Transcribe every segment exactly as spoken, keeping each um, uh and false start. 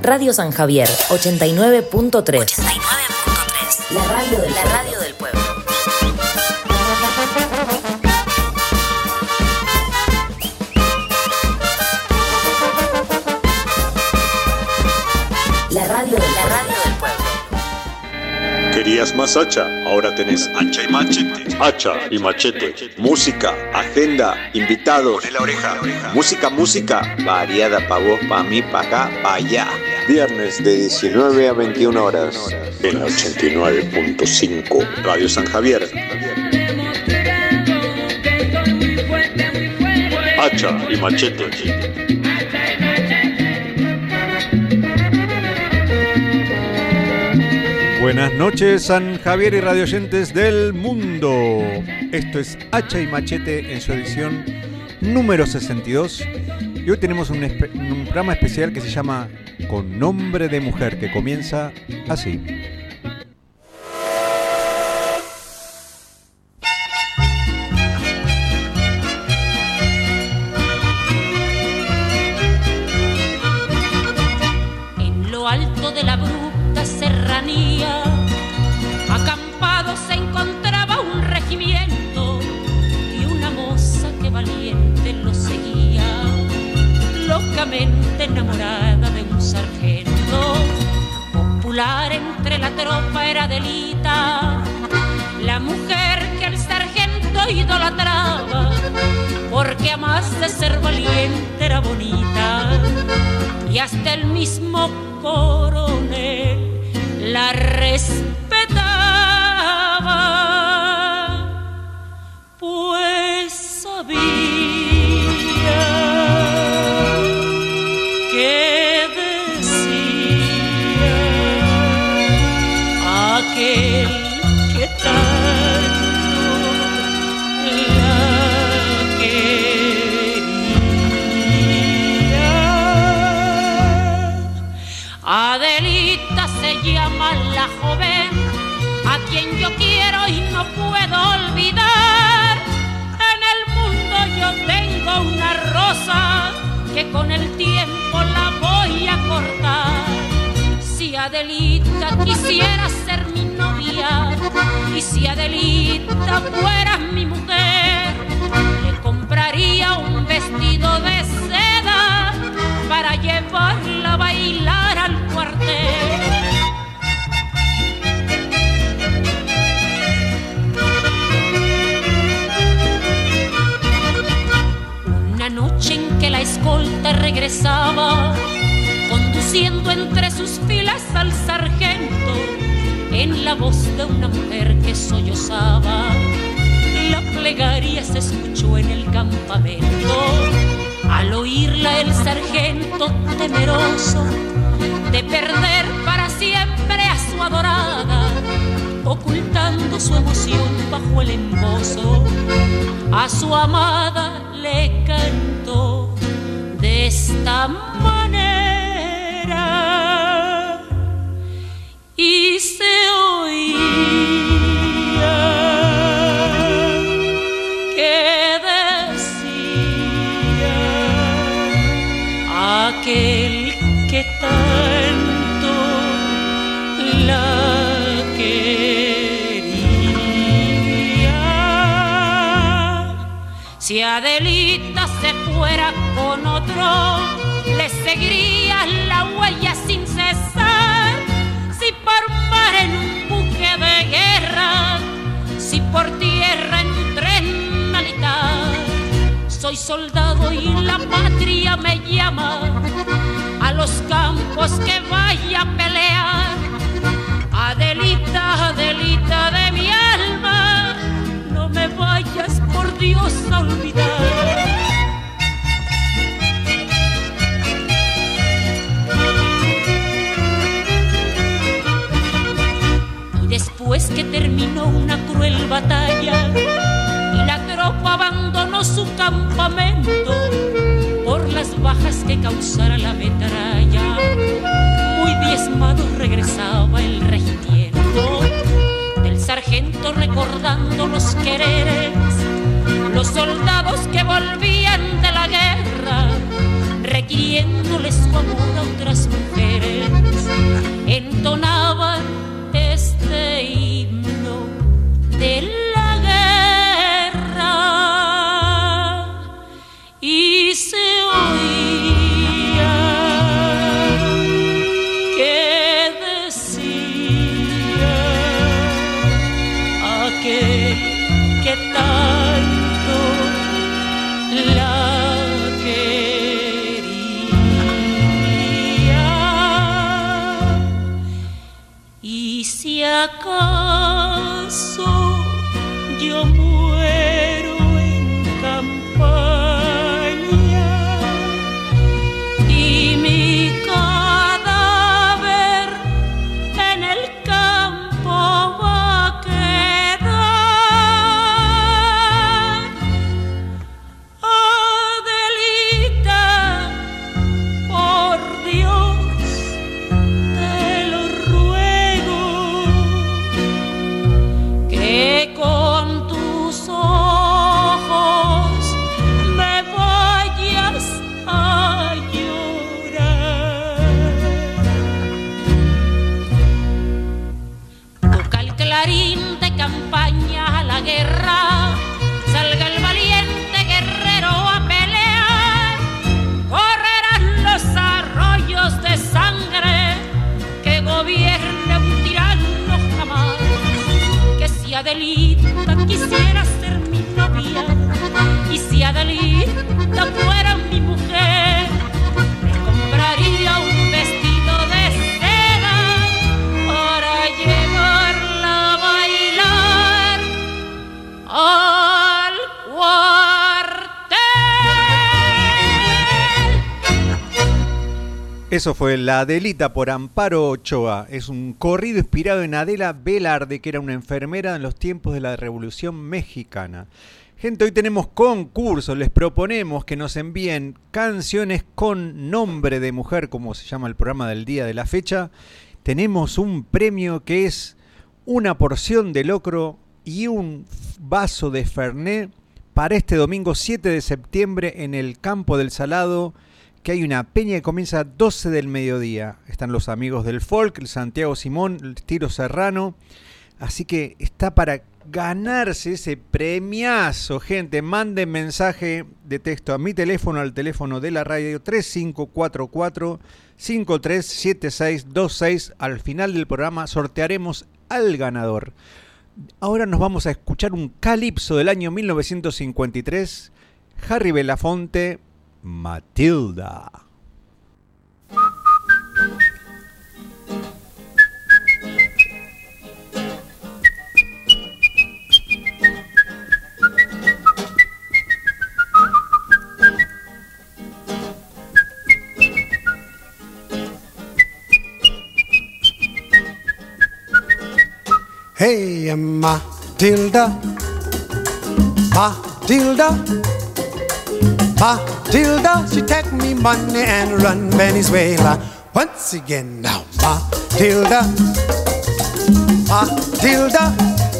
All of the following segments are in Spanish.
Radio San Javier, ochenta y nueve punto tres. ochenta y nueve punto tres. La radio de la radio del pueblo. La radio de la radio del pueblo. ¿Querías más hacha? Ahora tenés hacha y machete. Hacha y machete. Música, agenda, invitados. Poné la oreja. Música, música. Variada pa' vos, pa' mí, pa' acá, pa' allá. Viernes de diecinueve a veintiuna horas. En la ochenta y nueve punto cinco. Radio San Javier. Hacha y machete. Buenas noches, San Javier y radioyentes del mundo. Esto es Hacha y Machete en su edición número sesenta y dos. Y hoy tenemos un, espe- un programa especial que se llama Con Nombre de Mujer, que comienza así. En lo alto de la abrupta serranía, acampado se encontraba un regimiento y una moza que valiente lo seguía, locamente enamorada de un sargento. Popular entre la tropa era Adelita, la mujer que el sargento idolatraba, porque a más de ser valiente era bonita, y hasta el mismo coronel la respetaba, pues sabía que decía aquel que tanto la quería. Adelita se llama la joven a quien yo quiero y no puedo olvidar. En el mundo yo tengo una rosa que con el tiempo la voy a cortar. Si Adelita quisiera ser mi novia y si Adelita fuera mi mujer, le compraría un vestido de seda para llevarla a bailar al cuartel. Una noche en que la escolta regresaba, conduciendo entre sus filas al sargento, en la voz de una mujer que sollozaba, la plegaria se escuchó en el campamento. Al oírla el sargento, temeroso de perder para siempre a su adorada, ocultando su emoción bajo el embozo, a su amada le cantó de esta manera y se oía que decía aquel que tanto la quería. Si Adelita se fuera con otro, le seguiría la huella sin cesar. Si por mar en un buque de guerra, si por tierra en un tren militar, soy soldado y la patria me llama a los campos que vaya a pelear. Adelita, Adelita de mi alma, no me vayas por Dios a olvidar. Y después que terminó una cruel batalla y la tropa abandonó su campamento por las bajas que causara la metralla, muy diezmado regresaba el regimiento del sargento recordando los quereres, los soldados que volvían de la guerra, requiriéndoles su amor a otras mujeres, entonaban este himno de la guerra y se oía que decía aquel que tanto la si acaso yo muero en campaña y mi cadáver en el campo va a quedar, Adelita, por Dios te lo ruego, que con tus ojos me vayas a llorar. Toca el clarín de campaña a la guerra, salga el valiente guerrero a pelear, correrán los arroyos de sangre que gobierne un tirano jamás. Si Adelita quisiera ser mi novia y si Adelita fuera mi mujer, me compraría un vestido de seda para llevarla a bailar al cuartel. Eso fue La Adelita por Amparo Ochoa. Es un corrido inspirado en Adela Velarde, que era una enfermera en los tiempos de la Revolución Mexicana. Gente, hoy tenemos concurso. Les proponemos que nos envíen canciones con nombre de mujer, como se llama el programa del día de la fecha. Tenemos un premio que es una porción de locro y un vaso de Fernet para este domingo siete de septiembre en el Campo del Salado, que hay una peña que comienza a doce del mediodía. Están los amigos del folk, el Santiago Simón, el Tiro Serrano. Así que está para ganarse ese premiazo, gente. Manden mensaje de texto a mi teléfono, al teléfono de la radio tres cinco cuatro cuatro, cinco tres siete seis dos seis. Al final del programa sortearemos al ganador. Ahora nos vamos a escuchar un calipso del año mil novecientos cincuenta y tres. Harry Belafonte, Matilda. Hey, Matilda, Matilda, Matilda, she take me money and run Venezuela. Once again now, Matilda, Matilda,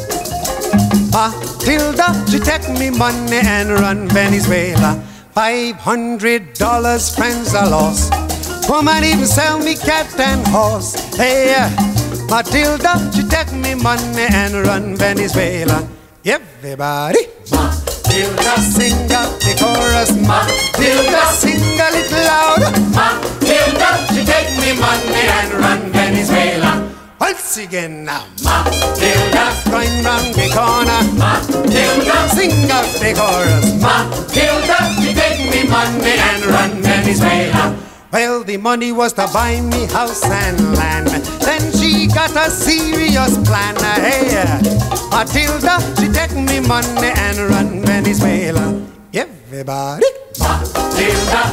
Matilda, she take me money and run Venezuela. Five hundred dollars, friends, I lost. Woman even sell me cat and horse. Hey, Matilda, she take me money and run Venezuela. Everybody, Matilda, sing out the chorus. Matilda, sing a little louder. Matilda, she take me money and run Venezuela. Once again now, Matilda, going round the corner. Matilda, sing out the chorus. Matilda, she take me money and run Venezuela. Well, the money was to buy me house and land. Then she got a serious plan. Hey, Matilda, she take me money and run Venezuela. Everybody, Matilda,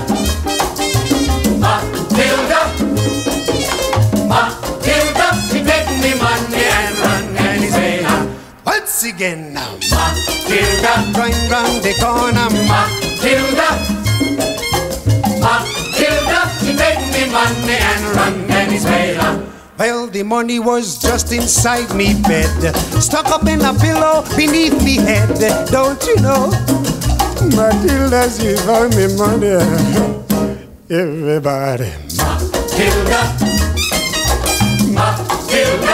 Matilda, Matilda, she take me money and run Venezuela. Once again now, Matilda, going round the corner. Matilda, Matilda, she take me money and run Venezuela. Well, the money was just inside me bed, stuck up in a pillow beneath me head. Don't you know, Matilda, she found me money. Everybody. Matilda, Matilda,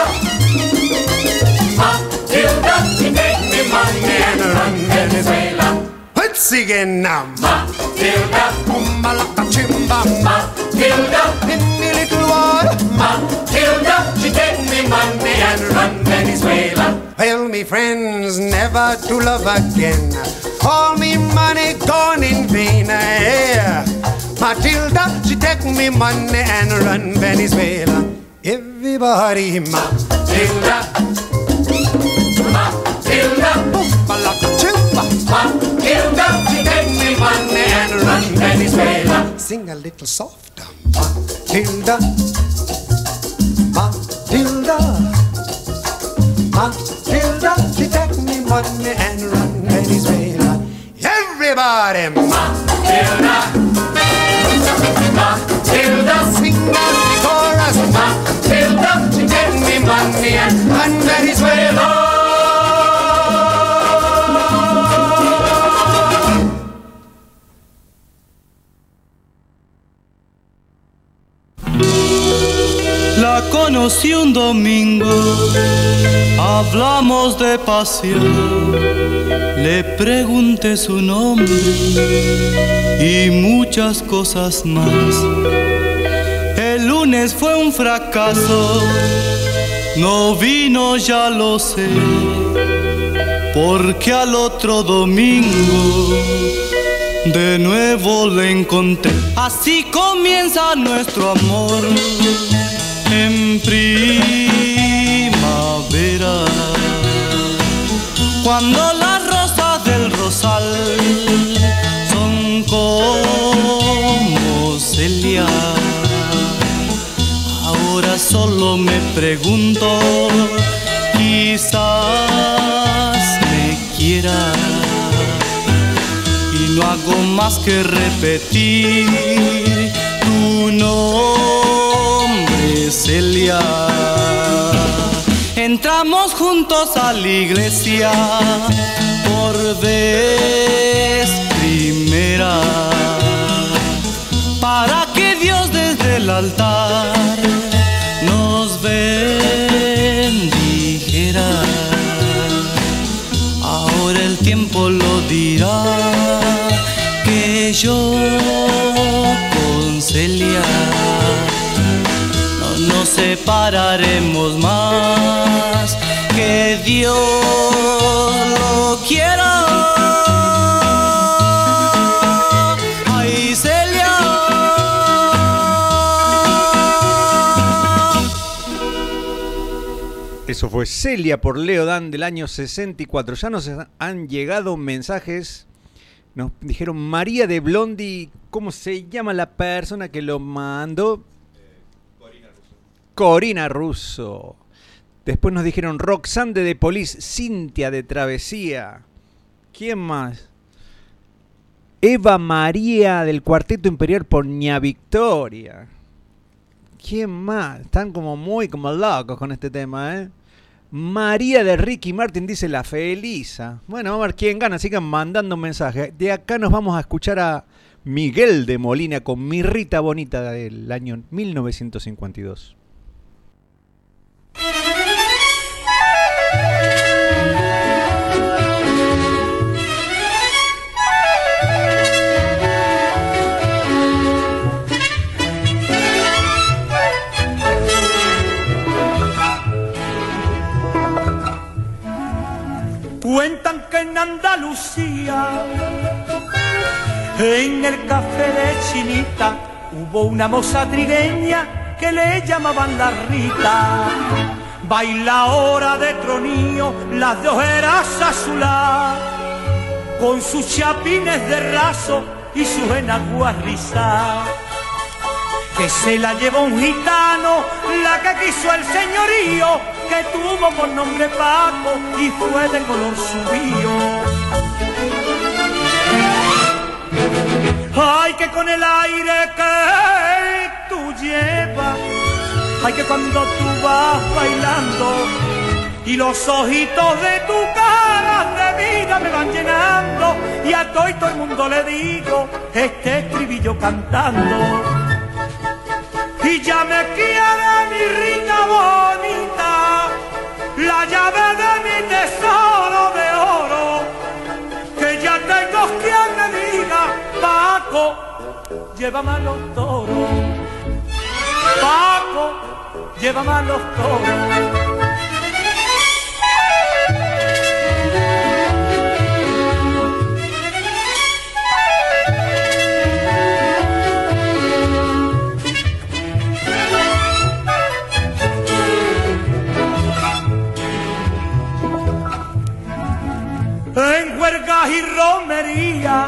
Matilda, you take me money and run Venezuela. Let's sing it now. Matilda, Malaka chimba. Matilda, In the little water. Matilda, you take me money and run Venezuela. Well, me friends, never to love again. All me money gone in vain. Yeah. Matilda, she take me money and run Venezuela. Everybody, Matilda, Matilda, Malaka chimba. Matilda, you take me money and run Venezuela. Sing a little softer. Matilda, Matilda, Matilda, she take me money and run Venezuela. Everybody, Matilda, Matilda, sing out the chorus. Matilda, you take me money and run Venezuela. La conocí un domingo, hablamos de pasión, le pregunté su nombre y muchas cosas más. El lunes fue un fracaso, no vino, ya lo sé, porque al otro domingo de nuevo le encontré. Así comienza nuestro amor en primavera, cuando las rosas del rosal son como celia. Ahora solo me pregunto, quizás me quiera, y no hago más que repetir tu nombre, Celia. Entramos juntos a la iglesia por vez primera, para que Dios desde el altar nos bendijera. Ahora el tiempo lo dirá, que yo con Celia no nos separaremos más, que Dios lo quiera. Ay, Celia. Eso fue Celia por Leo Dan del año sesenta y cuatro. Ya nos han llegado mensajes. Nos dijeron María de Blondie. ¿Cómo se llama la persona que lo mandó? Eh, Corina Russo. Corina Russo. Después nos dijeron Roxanne de The Police, Cintia de Travesía. ¿Quién más? Eva María del Cuarteto Imperial por Ña Victoria. ¿Quién más? Están como muy como locos con este tema, ¿eh? María de Ricky Martin dice La Felisa. Bueno, vamos a ver quién gana. Sigan mandando mensajes. De acá nos vamos a escuchar a Miguel de Molina con Mi Rita Bonita del año mil novecientos cincuenta y dos. Cuentan que en Andalucía, en el café de Chinita, hubo una moza trigueña que le llamaban la Rita. Bailadora de tronío, las de ojeras azuladas, con sus chapines de raso y sus enaguas rizadas. Que se la llevó un gitano, la que quiso el señorío, que tuvo por nombre Paco y fue de color subío. Ay, que con el aire que tú llevas, ay, que cuando tú vas bailando y los ojitos de tu cara de vida me van llenando, y a todo y todo el mundo le digo este estribillo cantando. Y ya me quiere mi Rita bonita, la llave de mi tesoro de oro, que ya tengo quien me diga, Paco, llévame a los toros, Paco, llévame a los toros. En huelgas y romería,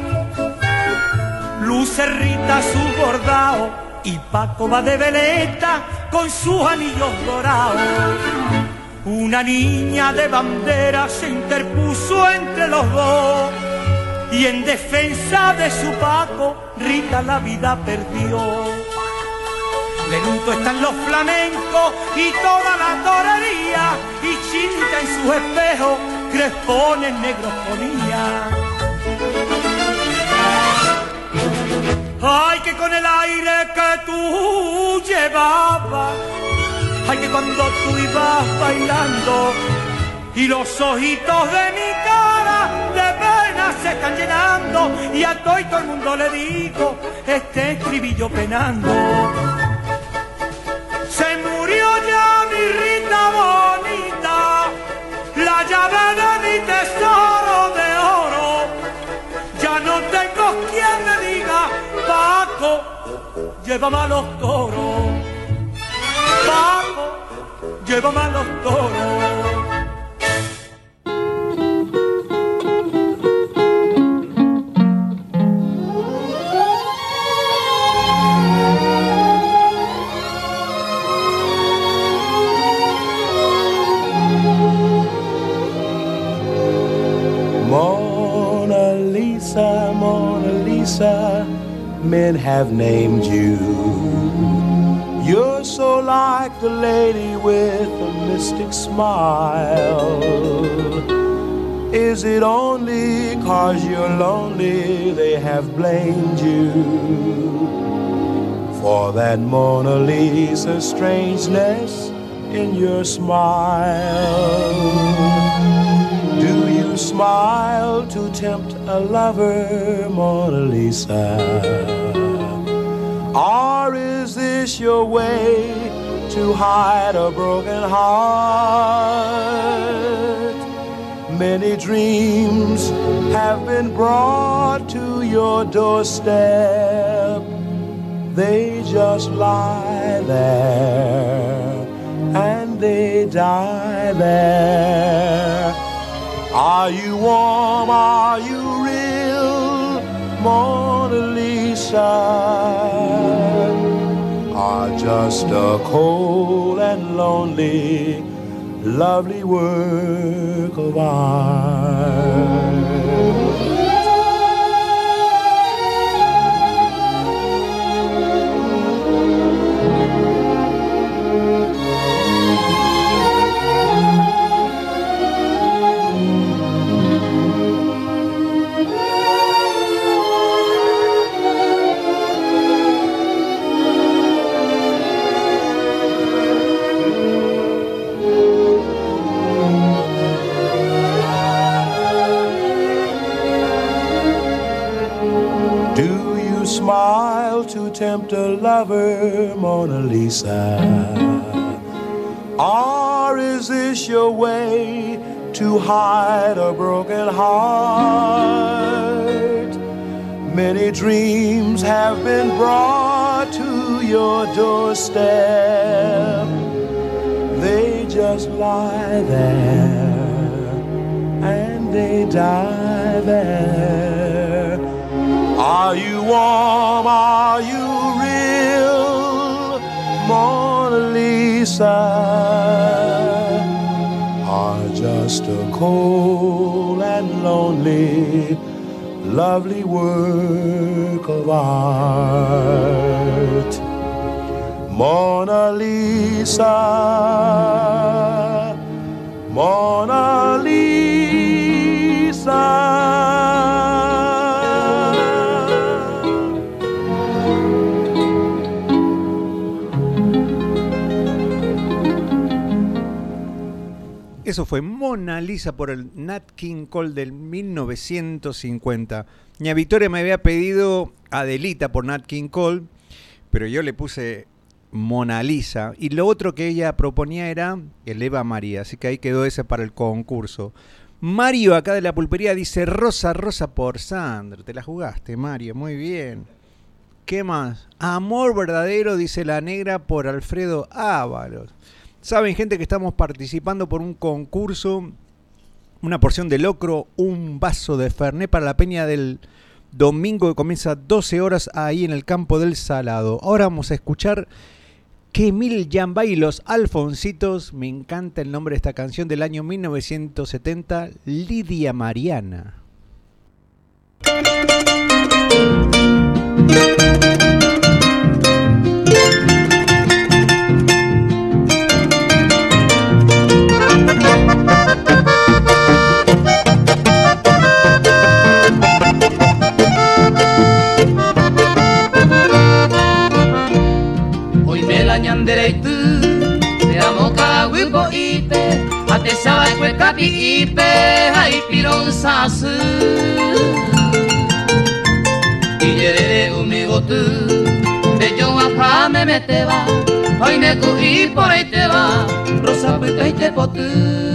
luce Rita su bordao y Paco va de veleta con sus anillos dorados. Una niña de bandera se interpuso entre los dos y en defensa de su Paco Rita la vida perdió. De luto están los flamencos y toda la torería, y Chinita en sus espejos crespones negros ponía. Ay, que con el aire que tú llevabas, ay, que cuando tú ibas bailando y los ojitos de mi cara de pena se están llenando, y a todo y todo el mundo le digo este estribillo penando. Se murió ya mi Rita bonita, la llave de mi tesoro de oro, ya no tengo quien me diga, Paco, llévame a los toros, Paco, llévame a los toros. Men have named you. You're so like the lady with a mystic smile. Is it only 'cause you're lonely they have blamed you for that Mona Lisa strangeness in your smile? Do you smile to tempt a lover, Mona Lisa? Or is this your way to hide a broken heart? Many dreams have been brought to your doorstep. They just lie there and they die there. Are you warm? Are you real, Mona Lisa? Or just a cold and lonely, lovely work of art? Smile to tempt a lover, Mona Lisa? Or is this your way to hide a broken heart? Many dreams have been brought to your doorstep. They just lie there and they die there. Are you warm? Are you real, Mona Lisa? Or just a cold and lonely, lovely work of art? Mona Lisa, Mona Lisa. Eso fue Mona Lisa por el Nat King Cole del mil novecientos cincuenta. Ña Victoria me había pedido Adelita por Nat King Cole, pero yo le puse Mona Lisa. Y lo otro que ella proponía era el Eva María, así que ahí quedó ese para el concurso. Mario, acá de la pulpería, dice Rosa, Rosa por Sandro. Te la jugaste, Mario, muy bien. ¿Qué más? Amor verdadero, dice la negra, por Alfredo Ábalos. Saben, gente, que estamos participando por un concurso, una porción de locro, un vaso de Fernet para la peña del domingo que comienza doce horas ahí en el campo del Salado. Ahora vamos a escuchar Kemil Yambay y los Alfoncitos. Me encanta el nombre de esta canción del año mil novecientos setenta, Lidia Mariana. Dereitu te amo kawipo ipe ate sawa kwe kapi ipe hai piron sasu iyere umigotu de yo apa me meteba hoy ne ku i por ahí te va rosa pita y te potu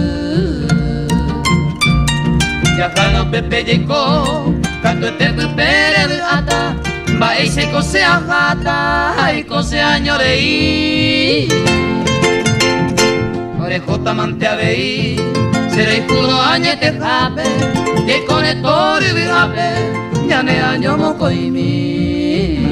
ya kano pepe yeko kato te pere ata ba ese cose ajata y cose añorei orejota mante abei serei puro añete jape de conector y jape ya ne año moco y mi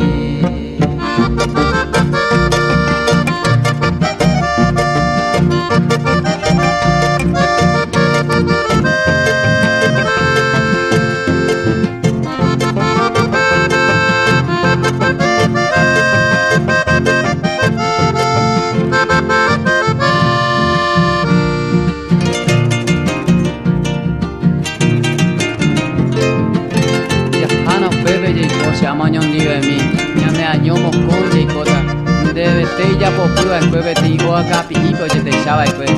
Mañón digo de mí, ya me añomo con y cosa. Debe te ya por prueba después te digo acá pico y te echaba después.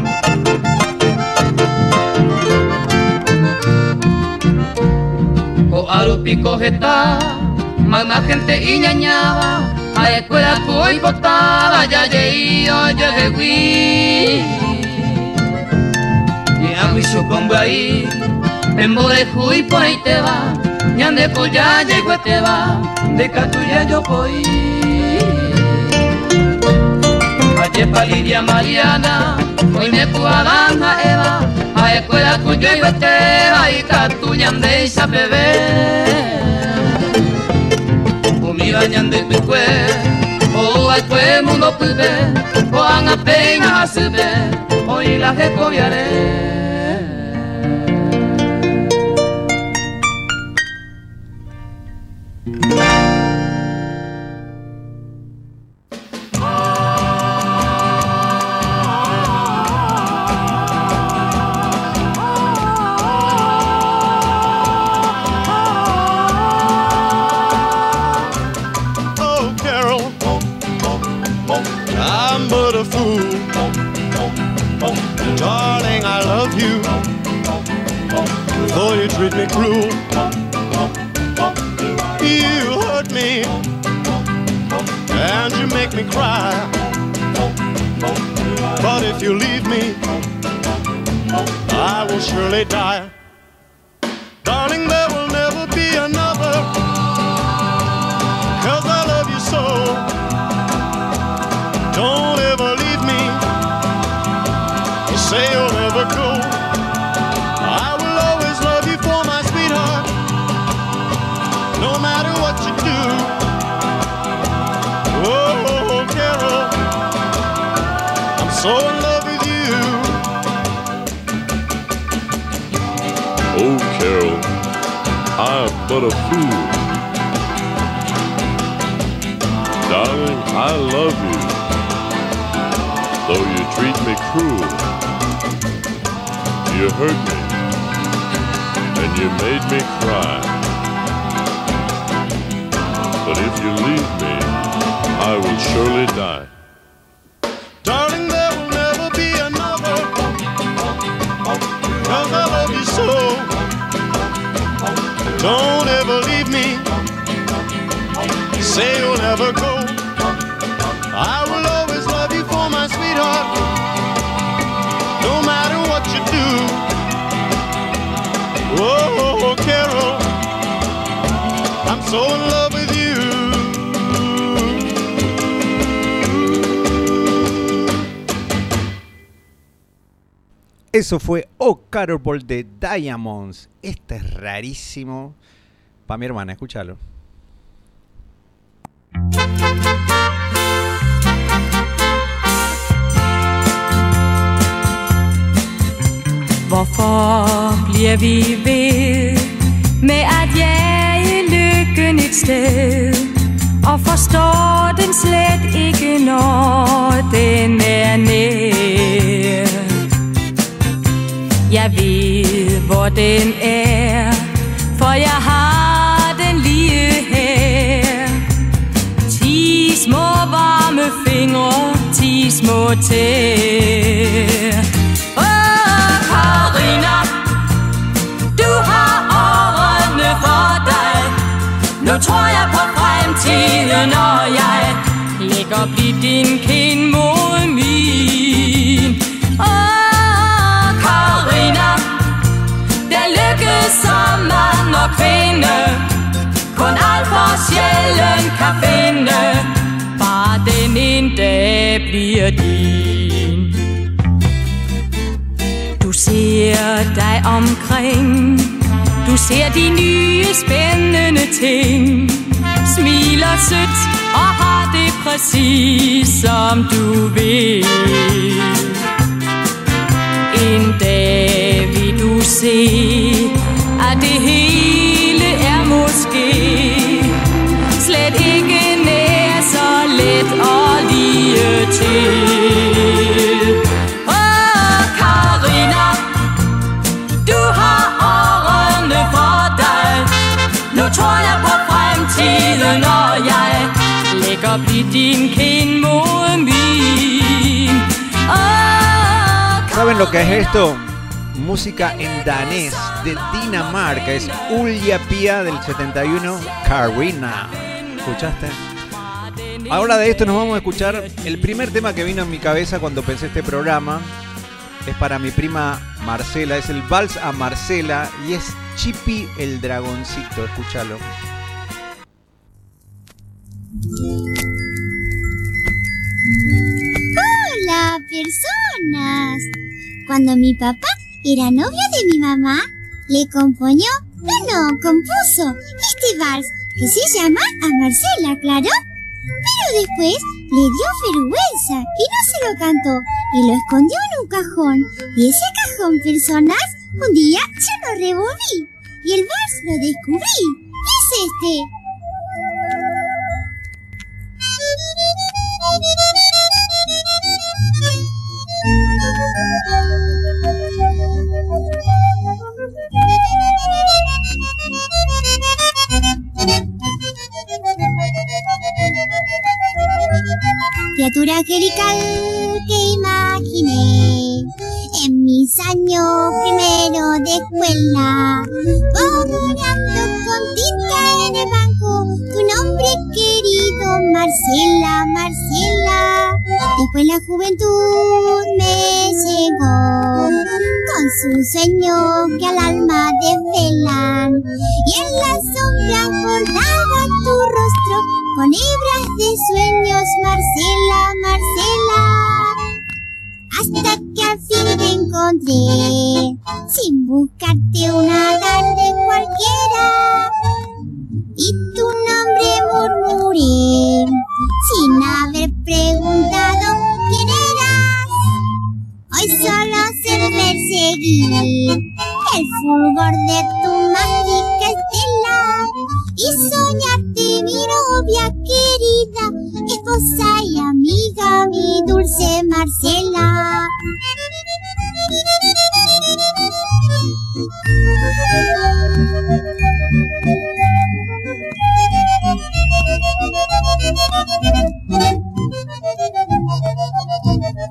O aru pico jeta, magna gente y ñañaba, a escuela cuy botada, ya llegué yo llegué. Y a mi sucombo ahí, en bode juy por ahí te va. Ñande po ya llegó te va, de catuya yo voy. Ayer pa Lidia Mariana, hoy me puadana Eva, a escuela cuyo y te va y catuya ande y sabe ver. O mi bañande tu cue, o al cue mundo pude, o an apenas a sube, hoy la recobiaré. Darling, I love you, though you treat me cruel. You hurt me, and you make me cry. But if you leave me, I will surely die. Darling, there will never be another, 'cause I love you so. Don't ever leave me, say you'll never go. I will always love you for my sweetheart, no matter what you do. Oh, Carol, I'm so in love with you. Oh, Carol, I'm but a fool. Darling, I love you, though you treat me cruel. You hurt me, and you made me cry. But if you leave me, I will surely die. Darling, there will never be another, Don't ever leave me. Say you'll never go. I will always love you for my sweetheart, no matter what you do. Oh, Carol, I'm so in love with you. Eso fue Oh Carol por The Diamonds. Este es rarísimo. Para mi hermana, escúchalo. Hvorfor bliver vi ved med at jage lykken et sted, og forstår den slet ikke, når den er nær? Jeg ved, hvor den er, for jeg har den lige her. Ti små varme fingre, ti små tæer. Åh, Karina, du har årene for dig. Nu tror jeg på fremtiden, når jeg lægger blidt din kind mod min. Åh, Karina, den lykke som mand og kvinde kun alt for sjældent kan finde, bare den en dag bliver din. Du ser dig omkring, du ser de nye spændende ting, smiler sødt og har det præcis som du vil. En dag vil du se, at det hele er måske slet ikke nær så let og lige til. Åh, Karina, du har årene for dig. Nu tror jeg på fremtiden, når jeg lægger blidt din kind mod min. Åh, ¿Saben lo que es esto? Música en danés de Dinamarca. Es Ulja Pia del setenta y uno, Carina. ¿Escuchaste? Ahora de esto nos vamos a escuchar el primer tema que vino en mi cabeza cuando pensé este programa. Es para mi prima Marcela, es el Vals a Marcela y es Chippy el Dragoncito. Escúchalo. Hola, personas. Cuando mi papá era novio de mi mamá, le compuso, no, no, compuso este vals que se llama A Marcela, claro. Pero después le dio vergüenza y no se lo cantó y lo escondió en un cajón. Y ese cajón, personas, un día yo lo revolví y el vals lo descubrí. ¿Qué es este? Criatura angelical que imaginé en mis años primero de escuela, borrando con tinta en el banco tu nombre querido, Marcela, Marcela. Después la juventud me llegó con sus sueños que al alma desvelan, y en la sombra bordaba tu rostro con hebras de sueños, Marcela, Marcela. Hasta que al fin te encontré, sin buscarte una tarde cualquiera, y tu nombre murmuré, sin haber preguntado quién eras. Hoy solo sé perseguir el fulgor de tu mágica estela y soñarte mi novia querida, esposa y amiga, mi dulce Marcela.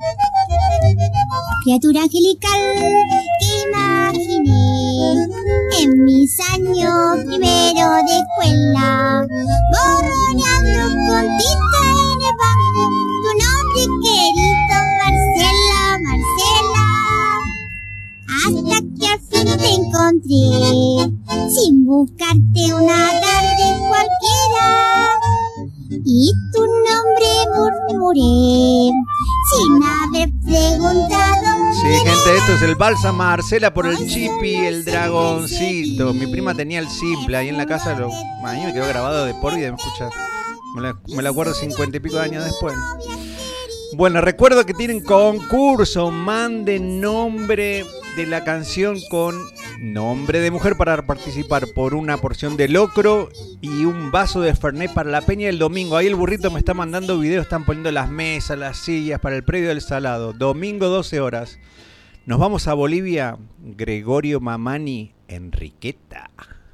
Criatura angelical que imaginé en mis años primero de escuela, borroneando con tinta en el banco tu nombre querido, Marcela, Marcela. Hasta que al fin te encontré, sin buscarte una tarde cualquiera, y tu nombre murmuré, sin haber preguntado. Sí, gente, esto es el Balsa Marcela por el Chipi, el dragoncito. Mi prima tenía el simple ahí en la casa, lo, a mí me quedó grabado de por vida, me escucha. Me lo, me lo acuerdo cincuenta y pico de años después. Bueno, recuerdo que tienen concurso. Manden nombre de la canción con nombre de mujer para participar por una porción de locro y un vaso de Fernet para la peña el domingo. Ahí el burrito me está mandando videos, están poniendo las mesas, las sillas para el predio del Salado. Domingo doce horas. Nos vamos a Bolivia. Gregorio Mamani, Enriqueta.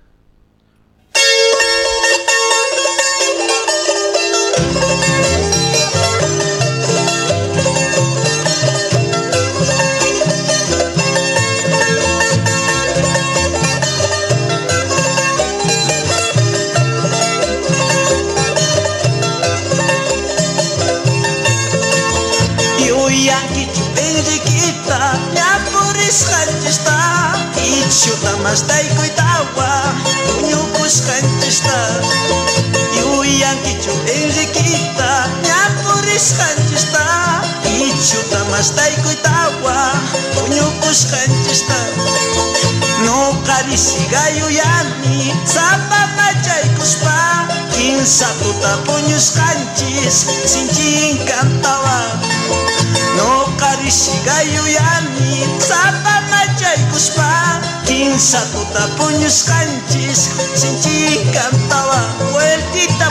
Enriqueta, ya por escantista, y chuta más daico y tawa, puño buscantista. Yo yanquicho Enriqueta, ya por escantista, y chuta más daico y tawa, puño buscantista. No carisi gallo yani, sapa macha y cuspa, quinza tuta puños canchis, sin cantaba. No carisi gallo yani, sapa macha y cuspa, quinza tuta puños canchis, sin cantaba. Vueltita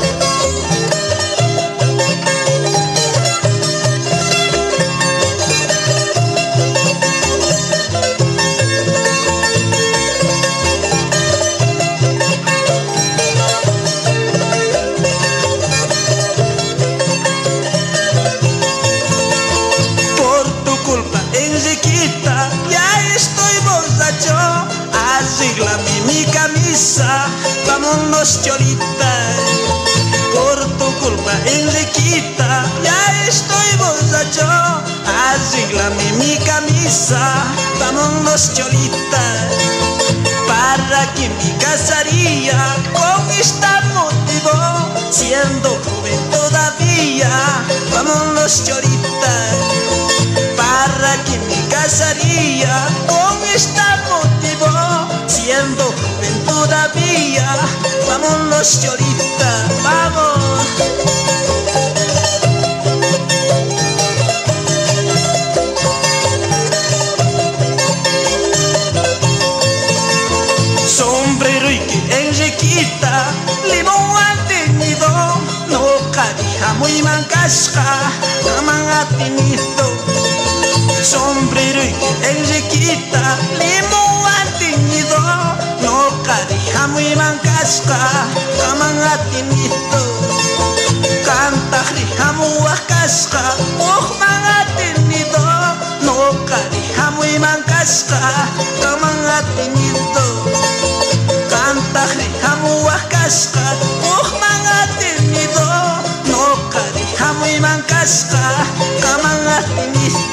arréglame mi camisa, vámonos cholita. Por tu culpa, Enriqueta, ya estoy borracho. Arréglame mi camisa, vámonos cholita. Para que mi casaría con esta motivo, siendo joven todavía, vámonos cholita. Para que mi casaría con esta motivo, siendo joven todavía, vámonos cholita, vamos. Sombrero y que Enriqueta, limón ha tenido, no carija muy mancasca, naman ha tenido. Sombrero y que Enriqueta, limón ha tenido, no carija muy mancasca, naman ha tenido. Canta rija muy casca, ojman ha tenido, no carija muy mancasca, naman ha tenido. Canta rija muy casca, ojman ha tenido, no carija muy mancasca, naman ha tenido.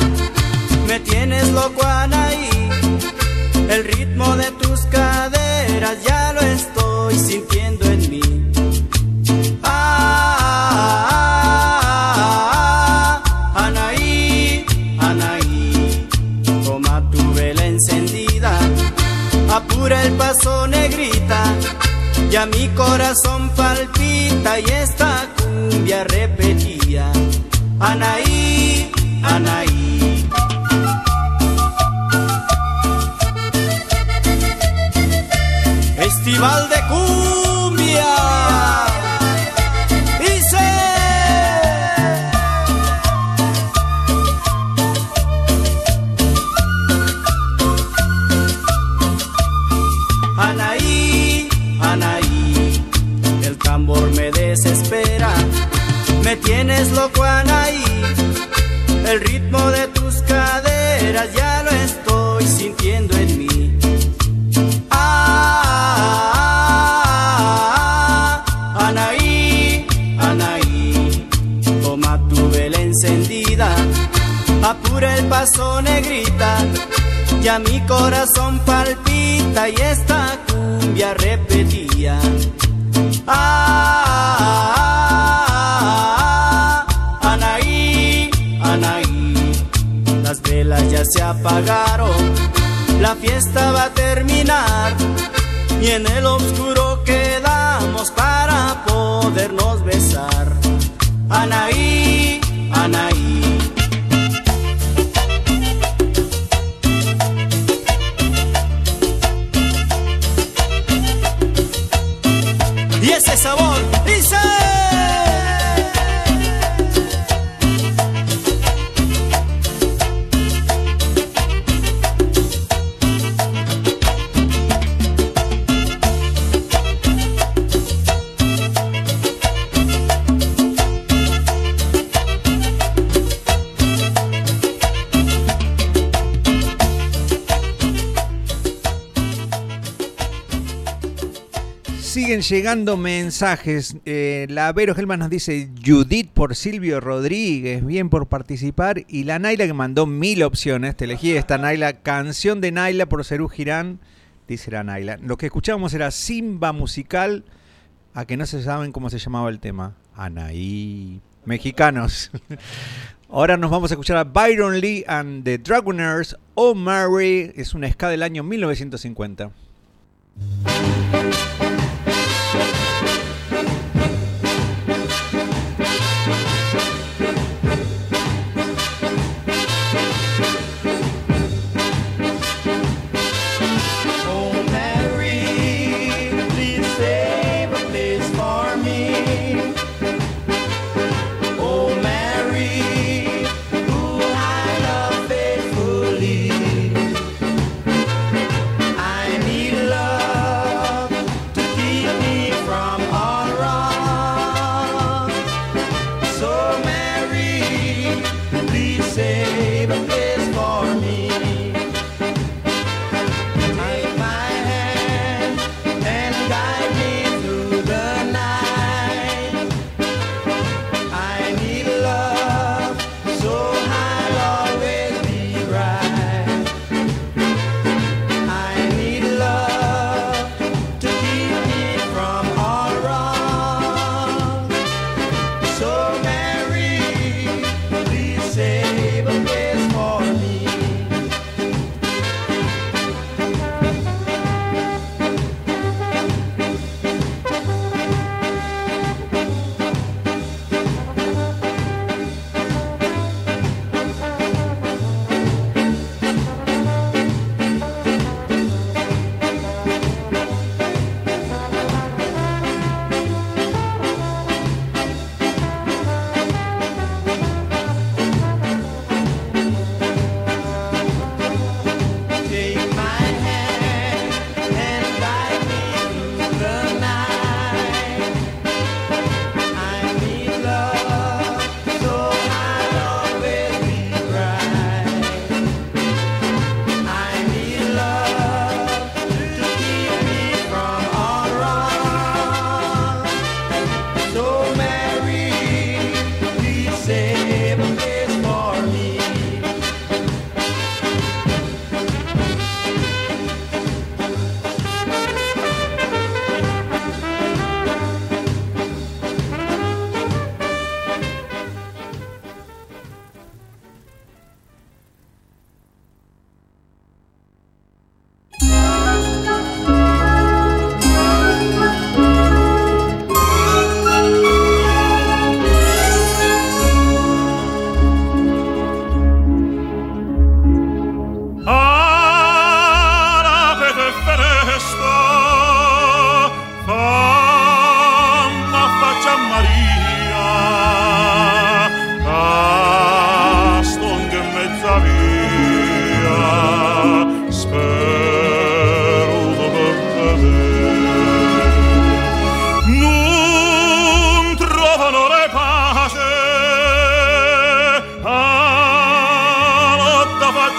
Me tienes loco, Anaí, el ritmo de tus caderas caderas, ya lo estoy sintiendo en mí. Ah, Anaí, Anaí, toma tu vela encendida, apura el paso, negrita, ya mi corazón palpita y esta cumbia repetía. Anaí, Anaí. Festival de cumbia. Dice. Anaí, Anaí, el tambor me desespera, me tienes loco, Anaí, el ritmo de tus caderas ya lo estoy sintiendo en mí. Ah, Anaí, Anaí, toma tu vela encendida, apura el paso, negrita, ya mi corazón palpita y esta cumbia repetía. Ah, Anaí, Anaí, las velas ya se apagaron, la fiesta va a terminar y en el oscuro quedamos para podernos besar. Anaí, Anaí. Y ese sabor dice. Siguen llegando mensajes. Eh, la Vero Gelman nos dice Judith por Silvio Rodríguez, bien por participar. Y la Naila que mandó mil opciones. Te elegí esta, Naila. Canción de Naila por Serú Girán, dice la Naila. Lo que escuchábamos era Simba Musical, a que no se saben cómo se llamaba el tema. Anaí. Mexicanos. Ahora nos vamos a escuchar a Byron Lee and the Dragonaires. Oh Mary, es una ska del año mil novecientos cincuenta. I need love.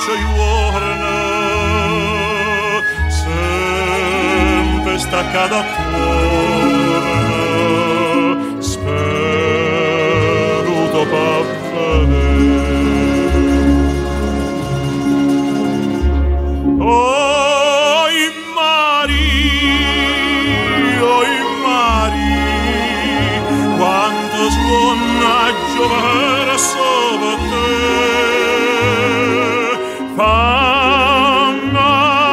giorno sempre staccata attorno sperduto papere oh i mari oh i mari quanto suonaggio verso te fammi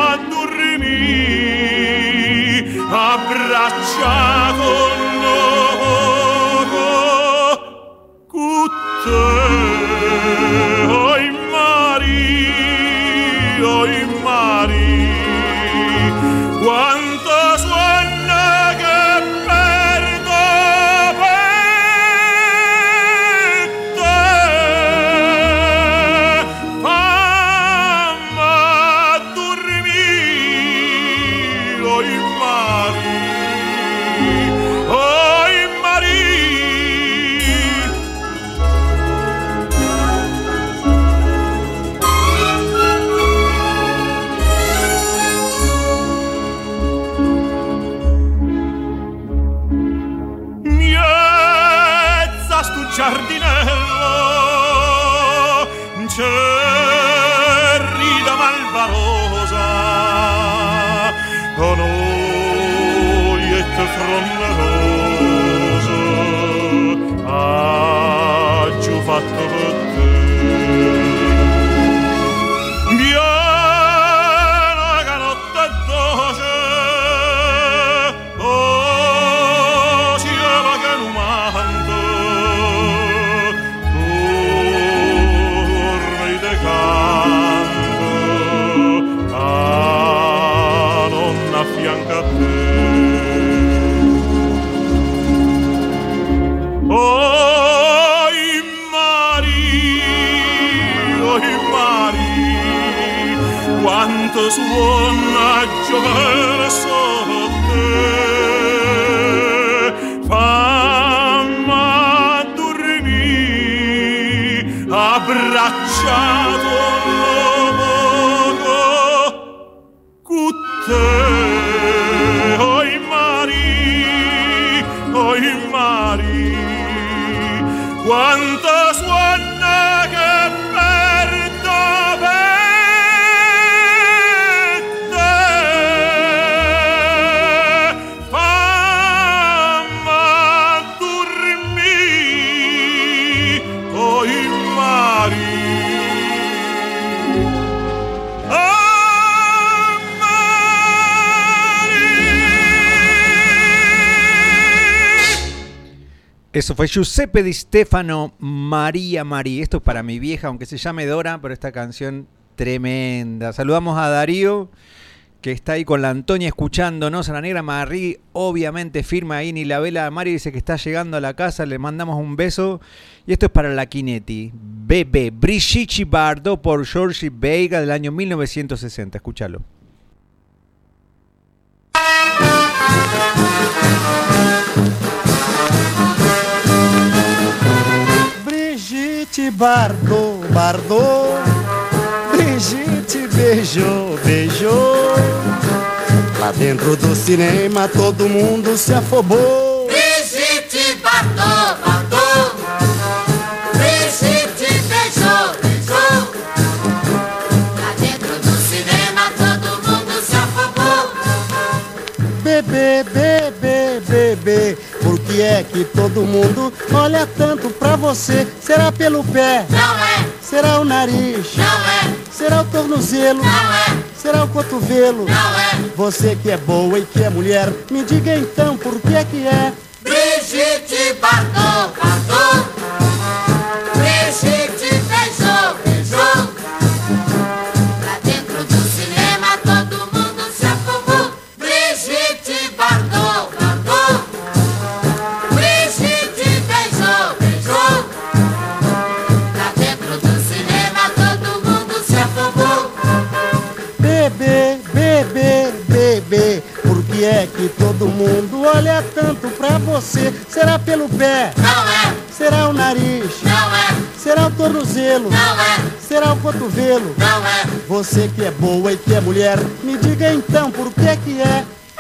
dormire abbracciato nuovo con te oh i mari oh i mari quanto suona che perdo per te fammi dormire oh i mari oh i mari miezza stu giardinello c'è rida malvarosa con oiette fronderosa ha giù fatto per te viene che notte dolce oh si va che non manda torna de canto a non affianca a te oh i mari oh i mari quanto suona verso te fammi dormire abbracciato poco con te oh i mari oh i mari quanto suona che perdo per te fammi dormire oh i mari Eso fue Giuseppe Di Stefano, María María. Esto es para mi vieja, aunque se llame Dora, pero esta canción tremenda. Saludamos a Darío, que está ahí con la Antonia escuchándonos. A la negra Marí, obviamente firma ahí ni la vela. Mari dice que está llegando a la casa, le mandamos un beso. Y esto es para la Kinetti. Bebé, Brigitte Bardot por Georgie Veiga del año mil novecientos sesenta. Escúchalo. Brigitte Bardot, Bardot, Brigitte beijou, beijou. Lá dentro do cinema todo mundo se afobou. Brigitte Bardot, Bardot, Brigitte beijou, beijou. Lá dentro do cinema todo mundo se afobou. Bebê, bebê, bebê, por que é que todo mundo olha tanto pra você? Será pelo pé? Não é. Será o nariz? Não é. Será o tornozelo? Não é. Será o cotovelo? Não é. Você que é boa e que é mulher, me diga então por que é que é? Brigitte Bardot, Bardot, Brigitte beijou, beijou. Lá dentro do cinema todo mundo se afogou. Brigitte Bardot, Bardot, Brigitte beijou, beijou. Lá dentro do cinema todo mundo se afogou. Bebê, bebê, bebê, por que é que todo mundo olha tanto pra você? Será pelo pé? Não é. Será o nariz? Não é. Será o tornozelo? Não é. Será o cotovelo? Não é. Você que é boa e que é mulher, me diga então por que que é.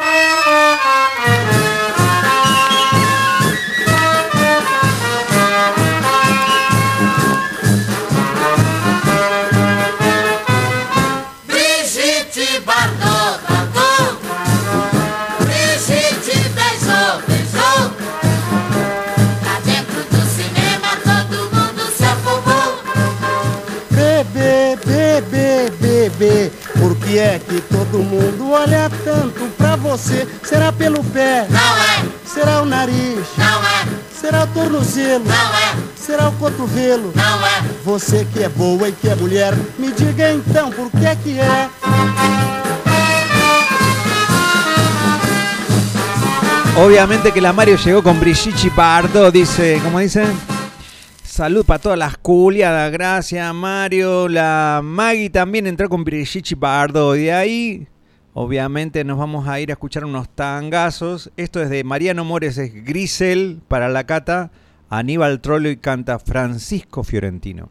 Brigitte Bardot, Bardot. Brigitte beijou, beijou. Lá dentro do cinema todo mundo se afogou. Bebê, bebê, bebê, por que é que todo mundo olha tanto pra você? Será pelo pé? Não é. Será o nariz? Não é. Será o tornozelo? Não é. Será o cotovelo? Não é. Você que é boa e que é mulher, me diga então por que é que é. Obviamente que la Mario llegó con Brigitte Bardot, dice, ¿cómo dicen? Salud para todas las culiadas, gracias Mario. La Maggie también entró con Brigitte Bardot. Y de ahí, obviamente, nos vamos a ir a escuchar unos tangazos. Esto es de Mariano Mores, es Grisel para la Cata. Aníbal Troilo y canta Francisco Fiorentino.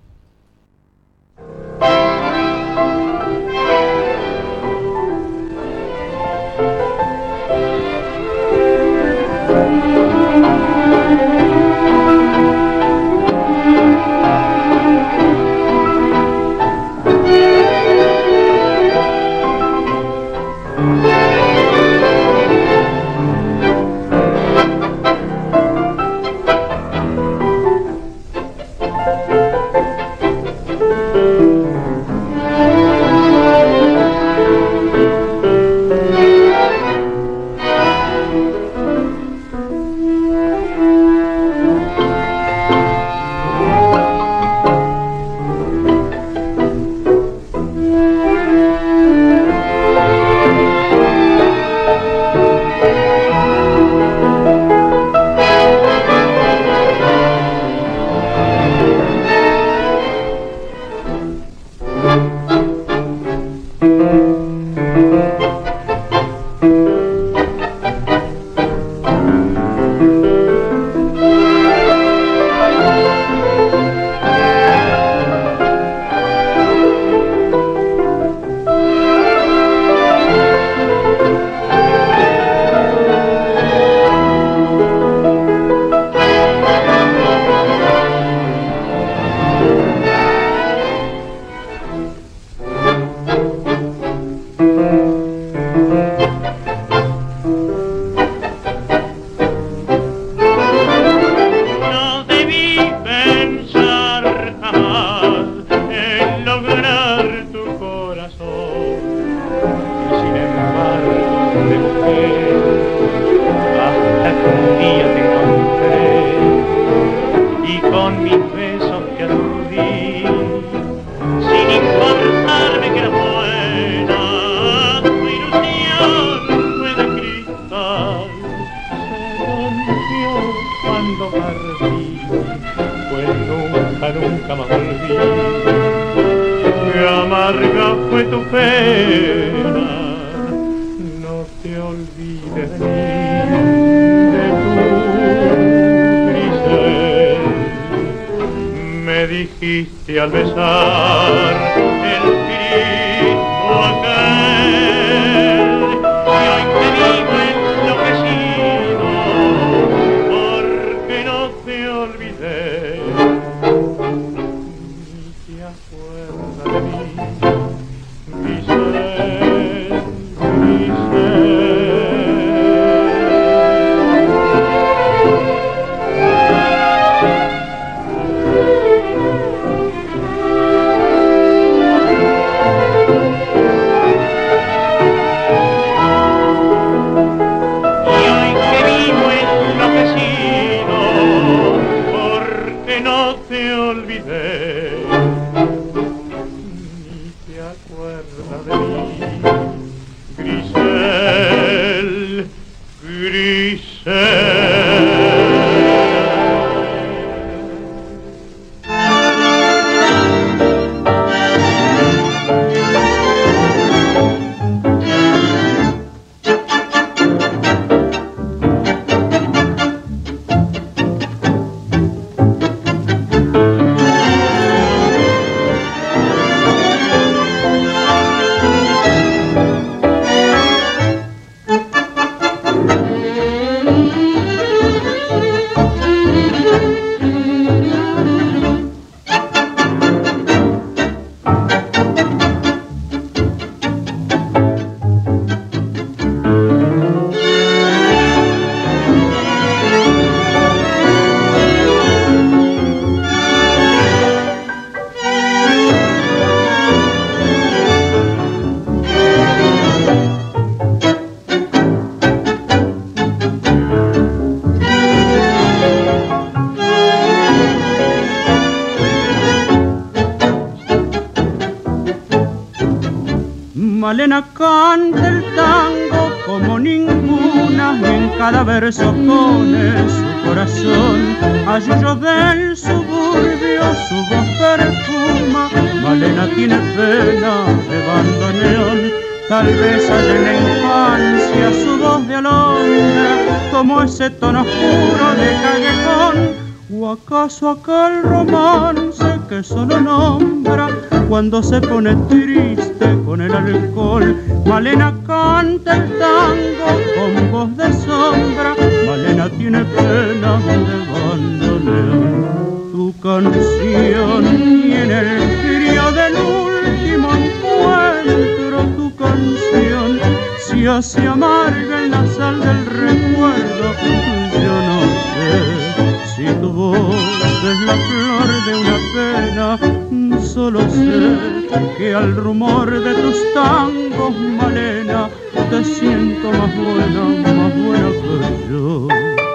Malena canta el tango como ninguna, y en cada verso pone su corazón. A yuyos del suburbio su voz perfuma. Malena tiene pena de bandoneón. Tal vez haya en la infancia su voz de alondra, como ese tono oscuro de callejón. ¿O acaso aquel romance que solo nombra cuando se pone triste con el alcohol? Malena canta el tango con voz de sombra. Malena tiene pena de bandoneón. Tu canción y en el frío del último encuentro, tu canción se hace amarga en la sal del recuerdo. Yo no sé si tu voz es la flor de una pena, solo sé que al rumor de tus tangos, Malena, te siento más buena, más buena que yo.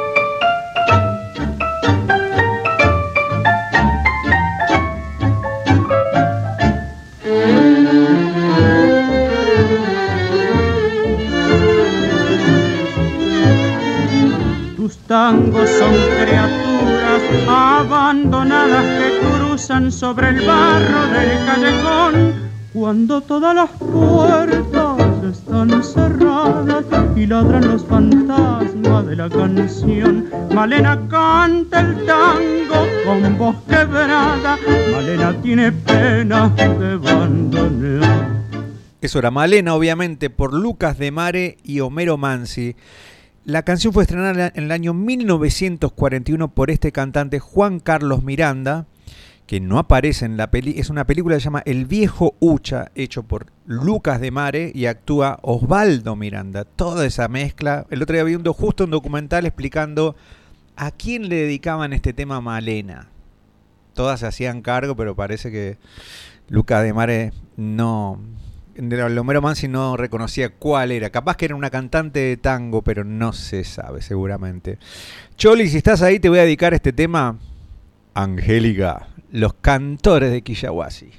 Tus tangos son criaturas abandonadas que cruzan sobre el barro del callejón, cuando todas las puertas están cerradas y ladran los fantasmas de la canción. Malena canta el tango con voz quebrada. Malena tiene pena de bandoneón. Eso era Malena, obviamente, por Lucas de Mare y Homero Mansi. La canción fue estrenada en el año mil novecientos cuarenta y uno por este cantante Juan Carlos Miranda, que no aparece en la peli. Es una película que se llama El Viejo Ucha, hecho por Lucas de Mare, y actúa Osvaldo Miranda. Toda esa mezcla. El otro día vi un, justo un documental explicando a quién le dedicaban este tema a Malena. Todas se hacían cargo, pero parece que Lucas de Mare no... Homero Mansi no reconocía cuál era. Capaz que era una cantante de tango, pero no se sabe seguramente. Choli, si estás ahí, te voy a dedicar este tema. Angélica, los cantores de Quillahuasi.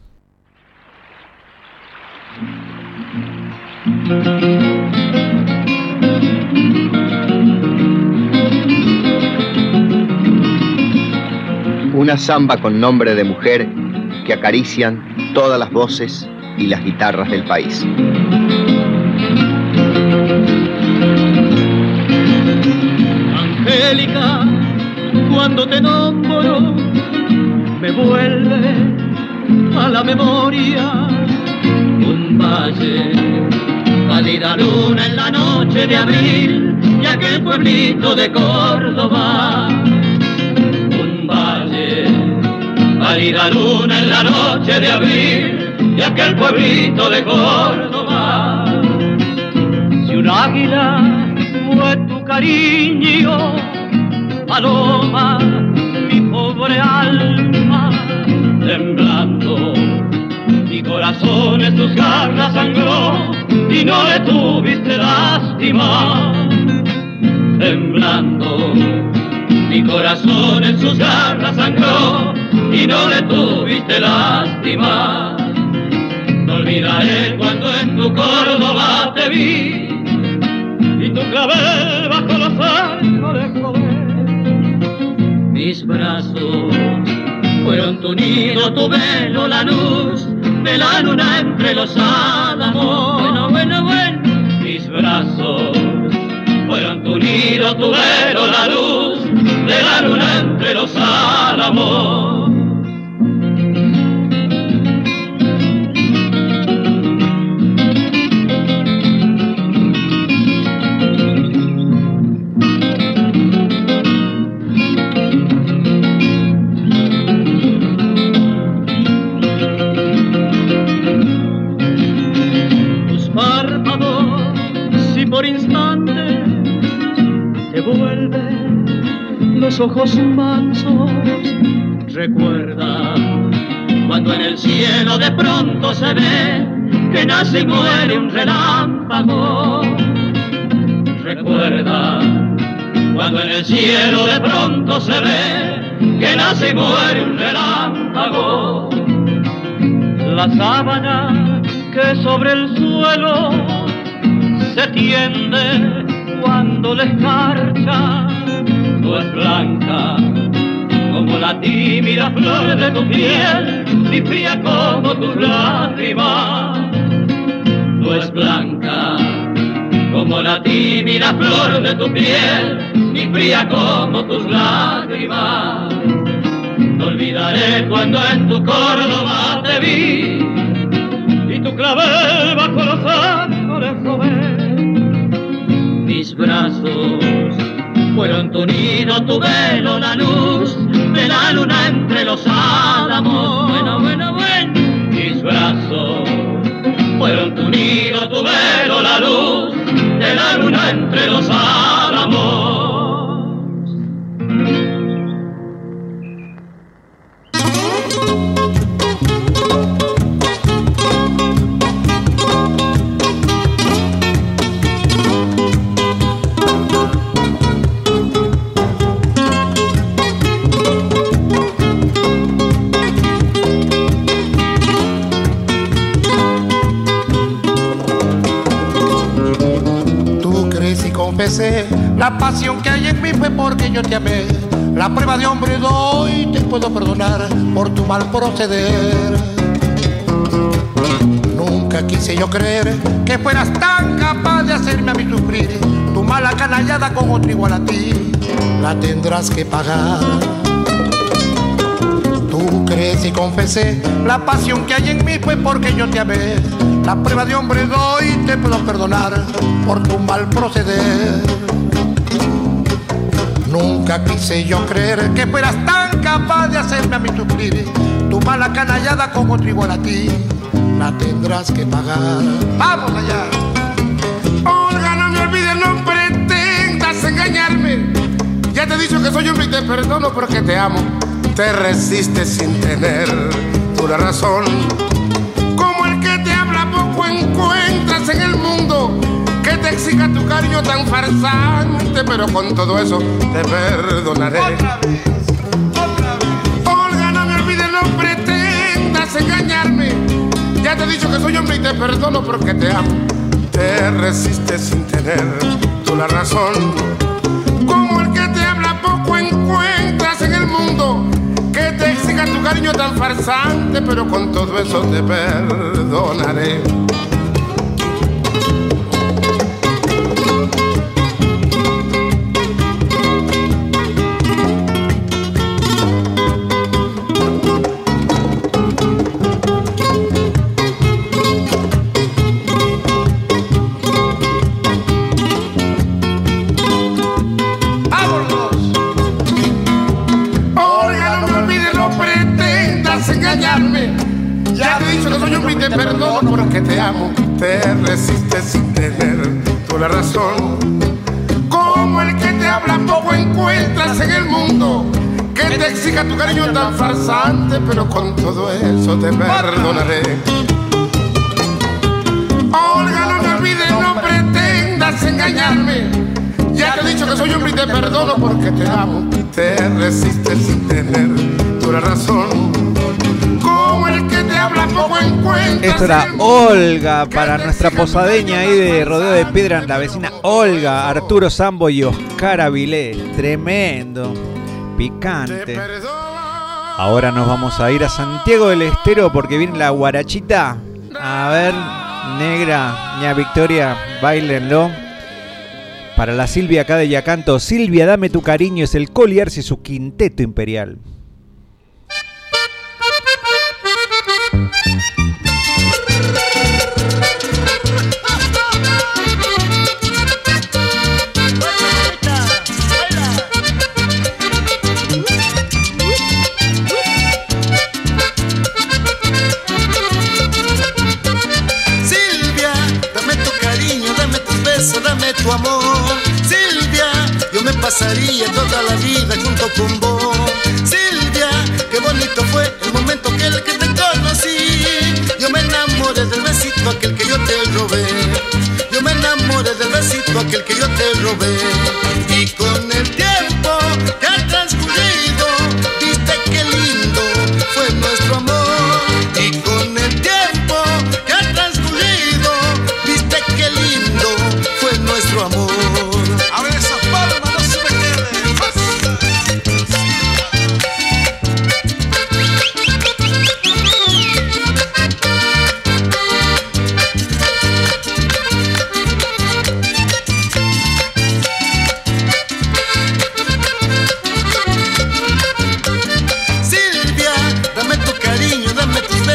Una samba con nombre de mujer que acarician todas las voces y las guitarras del país. Angélica, cuando te nombro, me vuelve a la memoria un valle, cálida luna en la noche de abril, y aquel pueblito de Córdoba. Un valle, cálida luna en la noche de abril, y aquel pueblito de Córdoba. Si un águila fue tu cariño, paloma, mi pobre alma, temblando, mi corazón en tus garras sangró y no le tuviste lástima. Temblando, mi corazón en sus garras sangró y no le tuviste lástima. No olvidaré cuando en tu Córdoba te vi y tu clavel bajo los arcos de Joven. Mis brazos fueron tu nido, tu velo, la luz de la luna entre los álamos. Bueno, bueno, bueno. Mis brazos fueron tu nido, tu velo, la luz de la luna entre los álamos. Los ojos mansos, recuerda cuando en el cielo de pronto se ve que nace y muere un relámpago. Recuerda cuando en el cielo de pronto se ve que nace y muere un relámpago. La sábana que sobre el suelo se tiende cuando le escarcha. Tú es blanca como la tímida flor de tu piel, ni fría como tus lágrimas. Tú es blanca como la tímida flor de tu piel, ni fría como tus lágrimas. No olvidaré cuando en tu Córdoba te vi y tu clavel bajo los árboles joven. Mis brazos fueron tu nido, tu velo, la luz de la luna entre los álamos. Bueno, bueno, bueno. Mis brazos fueron tu nido, tu velo, la luz de la luna entre los álamos. La pasión que hay en mí fue porque yo te amé. La prueba de hombre doy, te puedo perdonar por tu mal proceder. Nunca quise yo creer que fueras tan capaz de hacerme a mí sufrir. Tu mala canallada con otro igual a ti, la tendrás que pagar. Tú crees y confesé, la pasión que hay en mí fue porque yo te amé. La prueba de hombre doy, te puedo perdonar por tu mal proceder. Nunca quise yo creer que fueras tan capaz de hacerme a mí sufrir. Tu mala canallada con otro igual a ti, la tendrás que pagar. ¡Vamos allá! Olga, no me olvides, no pretendas engañarme. Ya te he dicho que soy hombre y te perdono porque te amo. Te resistes sin tener tú la razón. Como el que te habla poco encuentras en el mundo que te exija tu cariño tan farsante, pero con todo eso te perdonaré. Otra vez, otra vez. Olga, no me olvides, no pretendas engañarme. Ya te he dicho que soy hombre y te perdono porque te amo. Te resistes sin tener tú la razón. Como el que te habla poco encuentras en el mundo que te exija tu cariño tan farsante, pero con todo eso te perdonaré. Ya te he dicho que soy hombre y te perdono porque te amo. Te resistes sin tener tú la razón. Como el que te habla poco encuentras en el mundo que te exija tu cariño tan farsante, pero con todo eso te perdonaré. Olga, no me olvides, no pretendas engañarme. Ya te he dicho que soy hombre y te perdono porque te amo. Te resistes sin tener tú la razón. Como el que te habla poco encuentras. Esto era Olga para nuestra posadeña ahí de Rodeo de Piedra, la vecina Olga, Arturo Sambo y Oscar Avilés. Tremendo, picante. Ahora nos vamos a ir a Santiago del Estero porque viene la guarachita. A ver, negra, ña Victoria, bailenlo. Para la Silvia acá de Yacanto. Silvia, dame tu cariño, es el Colliers y su quinteto imperial. Dame tu amor, Silvia, yo me pasaría toda la vida junto con vos. Silvia, qué bonito fue el momento que el que te conocí. Yo me enamoré del besito aquel que yo te robé. Yo me enamoré del besito aquel que yo te robé. Y con el tiempo que ha transcurrido, viste qué lindo fue nuestro amor. Y con el tiempo que ha transcurrido,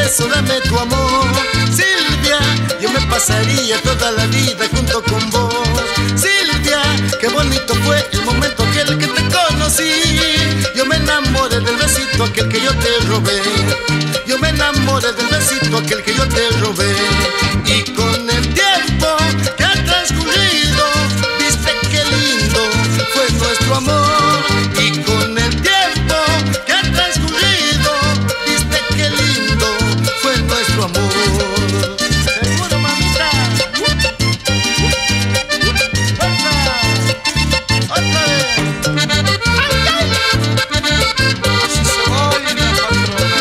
beso, dame tu amor. Silvia, yo me pasaría toda la vida junto con vos. Silvia, qué bonito fue el momento aquel que te conocí. Yo me enamoré del besito aquel que yo te robé. Yo me enamoré del besito aquel que yo te robé. Y con el tiempo que ha transcurrido, viste qué lindo fue nuestro amor. Y con el tiempo que ha transcurrido, viste qué lindo fue nuestro amor. Seguro, mamita. Otra vez. Así se oye, mi patrona.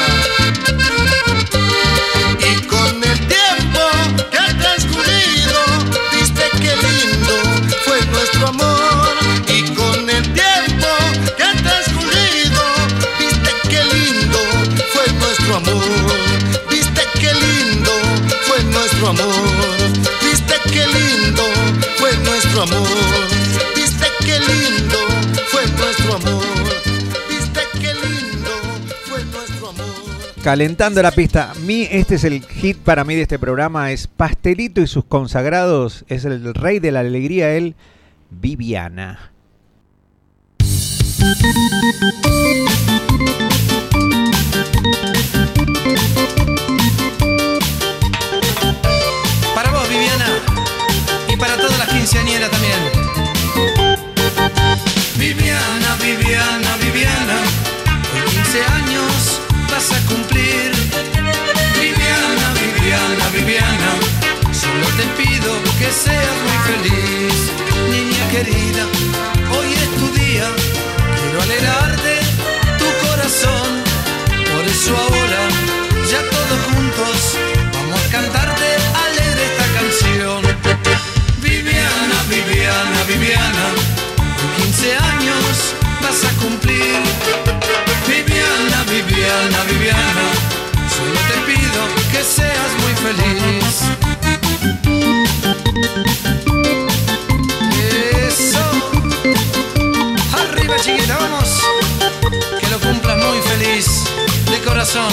Y con el tiempo que ha transcurrido, viste qué lindo fue nuestro amor. Y con el tiempo que ha transcurrido, viste qué lindo fue nuestro amor. Viste qué lindo fue nuestro amor. Viste qué lindo fue nuestro amor. Viste qué lindo fue nuestro amor. Viste qué lindo fue nuestro amor. Calentando la pista. Mi, este es el hit para mí de este programa. Es Pastelito y sus consagrados. Es el rey de la alegría, él, Viviana. Para vos, Viviana, y para todas las quinceañeras también. Viviana, Viviana, Viviana, hoy quince años vas a cumplir. Viviana, Viviana, Viviana, solo te pido que seas muy feliz. Niña querida, hoy es tu día, quiero alegrarte tu corazón. Por eso ahora, ya todos juntos, vamos a cantarte alegre esta canción. Viviana, Viviana, Viviana, con quince años vas a cumplir. Viviana, Viviana, Viviana, solo te pido que seas muy feliz. Eso. Arriba, chiquita, vamos. Que lo cumplas muy feliz, de corazón.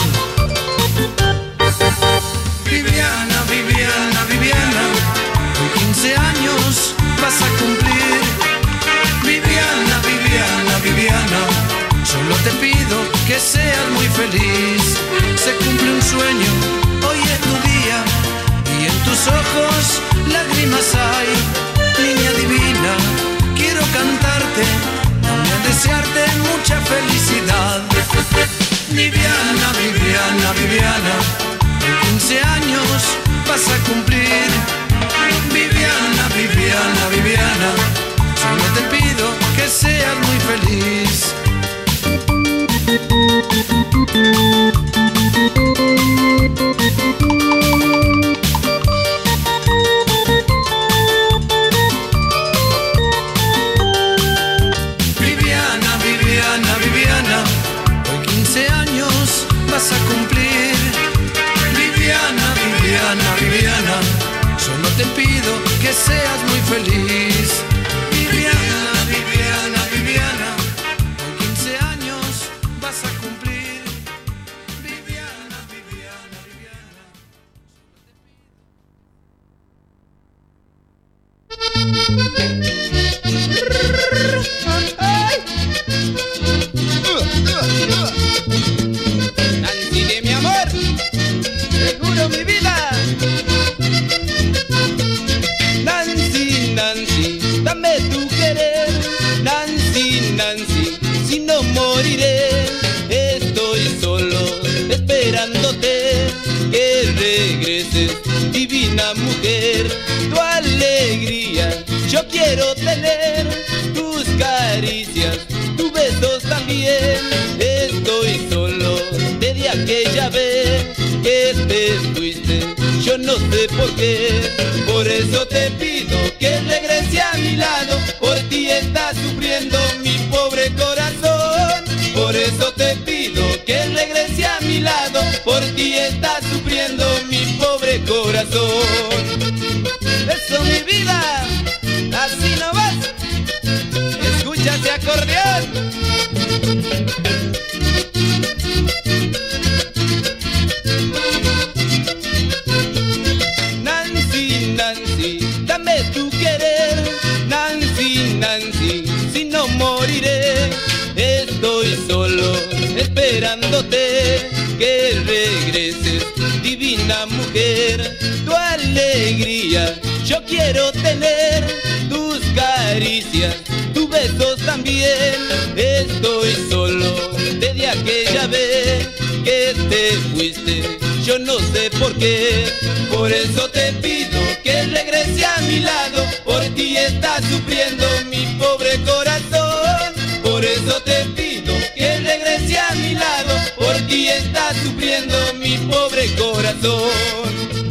Viviana, Viviana, Viviana, con quince años vas a cumplir. Viviana, Viviana, Viviana, solo te pido que seas muy feliz. Se cumple un sueño, hoy es tu día, y en tus ojos lágrimas hay. Niña divina, quiero cantarte, también desearte mucha felicidad. Viviana, Viviana, Viviana, con quince años vas a cumplir. Viviana, Viviana, Viviana, solo te pido que seas muy feliz. Viviana, Viviana, Viviana, hoy quince años vas a cumplir. Viviana, Viviana, Viviana, solo te pido que seas muy feliz. Viviana, Viviana, Viviana, hoy quince años vas a cumplir. Viviana, Viviana, Viviana. Nancy de mi amor, seguro mi vida. Nancy, Nancy, dame tu querer. Nancy, Nancy, si no moriré. Estoy solo esperándote, que regreses, divina mujer. Tu alegría yo quiero tener, tus caricias, tus besos también. Estoy solo desde aquella vez que te fuiste, yo no sé por qué. Por eso te pido que regreses a mi lado, por ti está sufriendo mi pobre corazón. Por eso te pido que regrese a mi lado, por ti está sufriendo mi pobre corazón. Eso, mi vida, así no vas. Escucha ese acordeón. mujer, tu alegría. Yo quiero tener tus caricias, tus besos también. Estoy solo desde aquella vez que te fuiste, yo no sé por qué. Por eso te pido que regrese a mi lado, por ti está sufriendo mi pobre corazón. Por eso te pido que regrese a mi lado, por ti está sufriendo mi pobre corazón.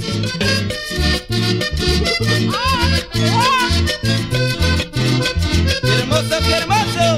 ¡Qué hermoso, qué hermoso!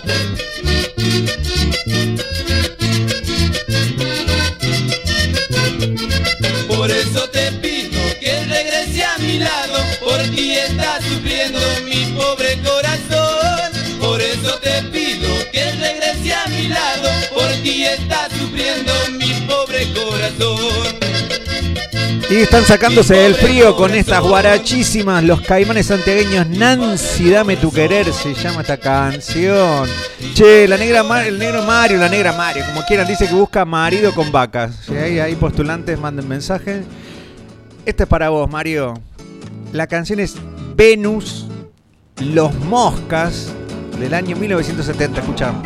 Por eso te pido que regrese a mi lado, por ti está sufriendo mi pobre corazón. Por eso te pido que regrese a mi lado, por ti está sufriendo mi pobre corazón. Y están sacándose el frío con estas guarachísimas, los Caimanes santiagueños. Nancy, dame tu querer, se llama esta canción. Che, la negra Mar, el negro Mario, la negra Mario, como quieran, dice que busca marido con vacas. Si hay, hay postulantes, manden mensaje. Este es para vos, Mario. La canción es Venus, Los Moscas, del año mil novecientos setenta. Escuchamos.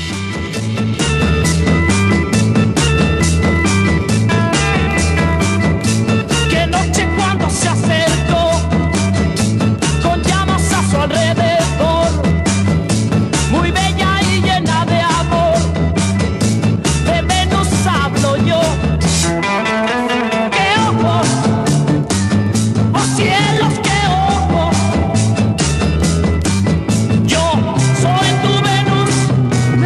Se acercó con llamas a su alrededor, muy bella y llena de amor. De Venus hablo yo. ¡Qué ojos! ¡Oh cielos, qué ojos! Yo soy tu Venus,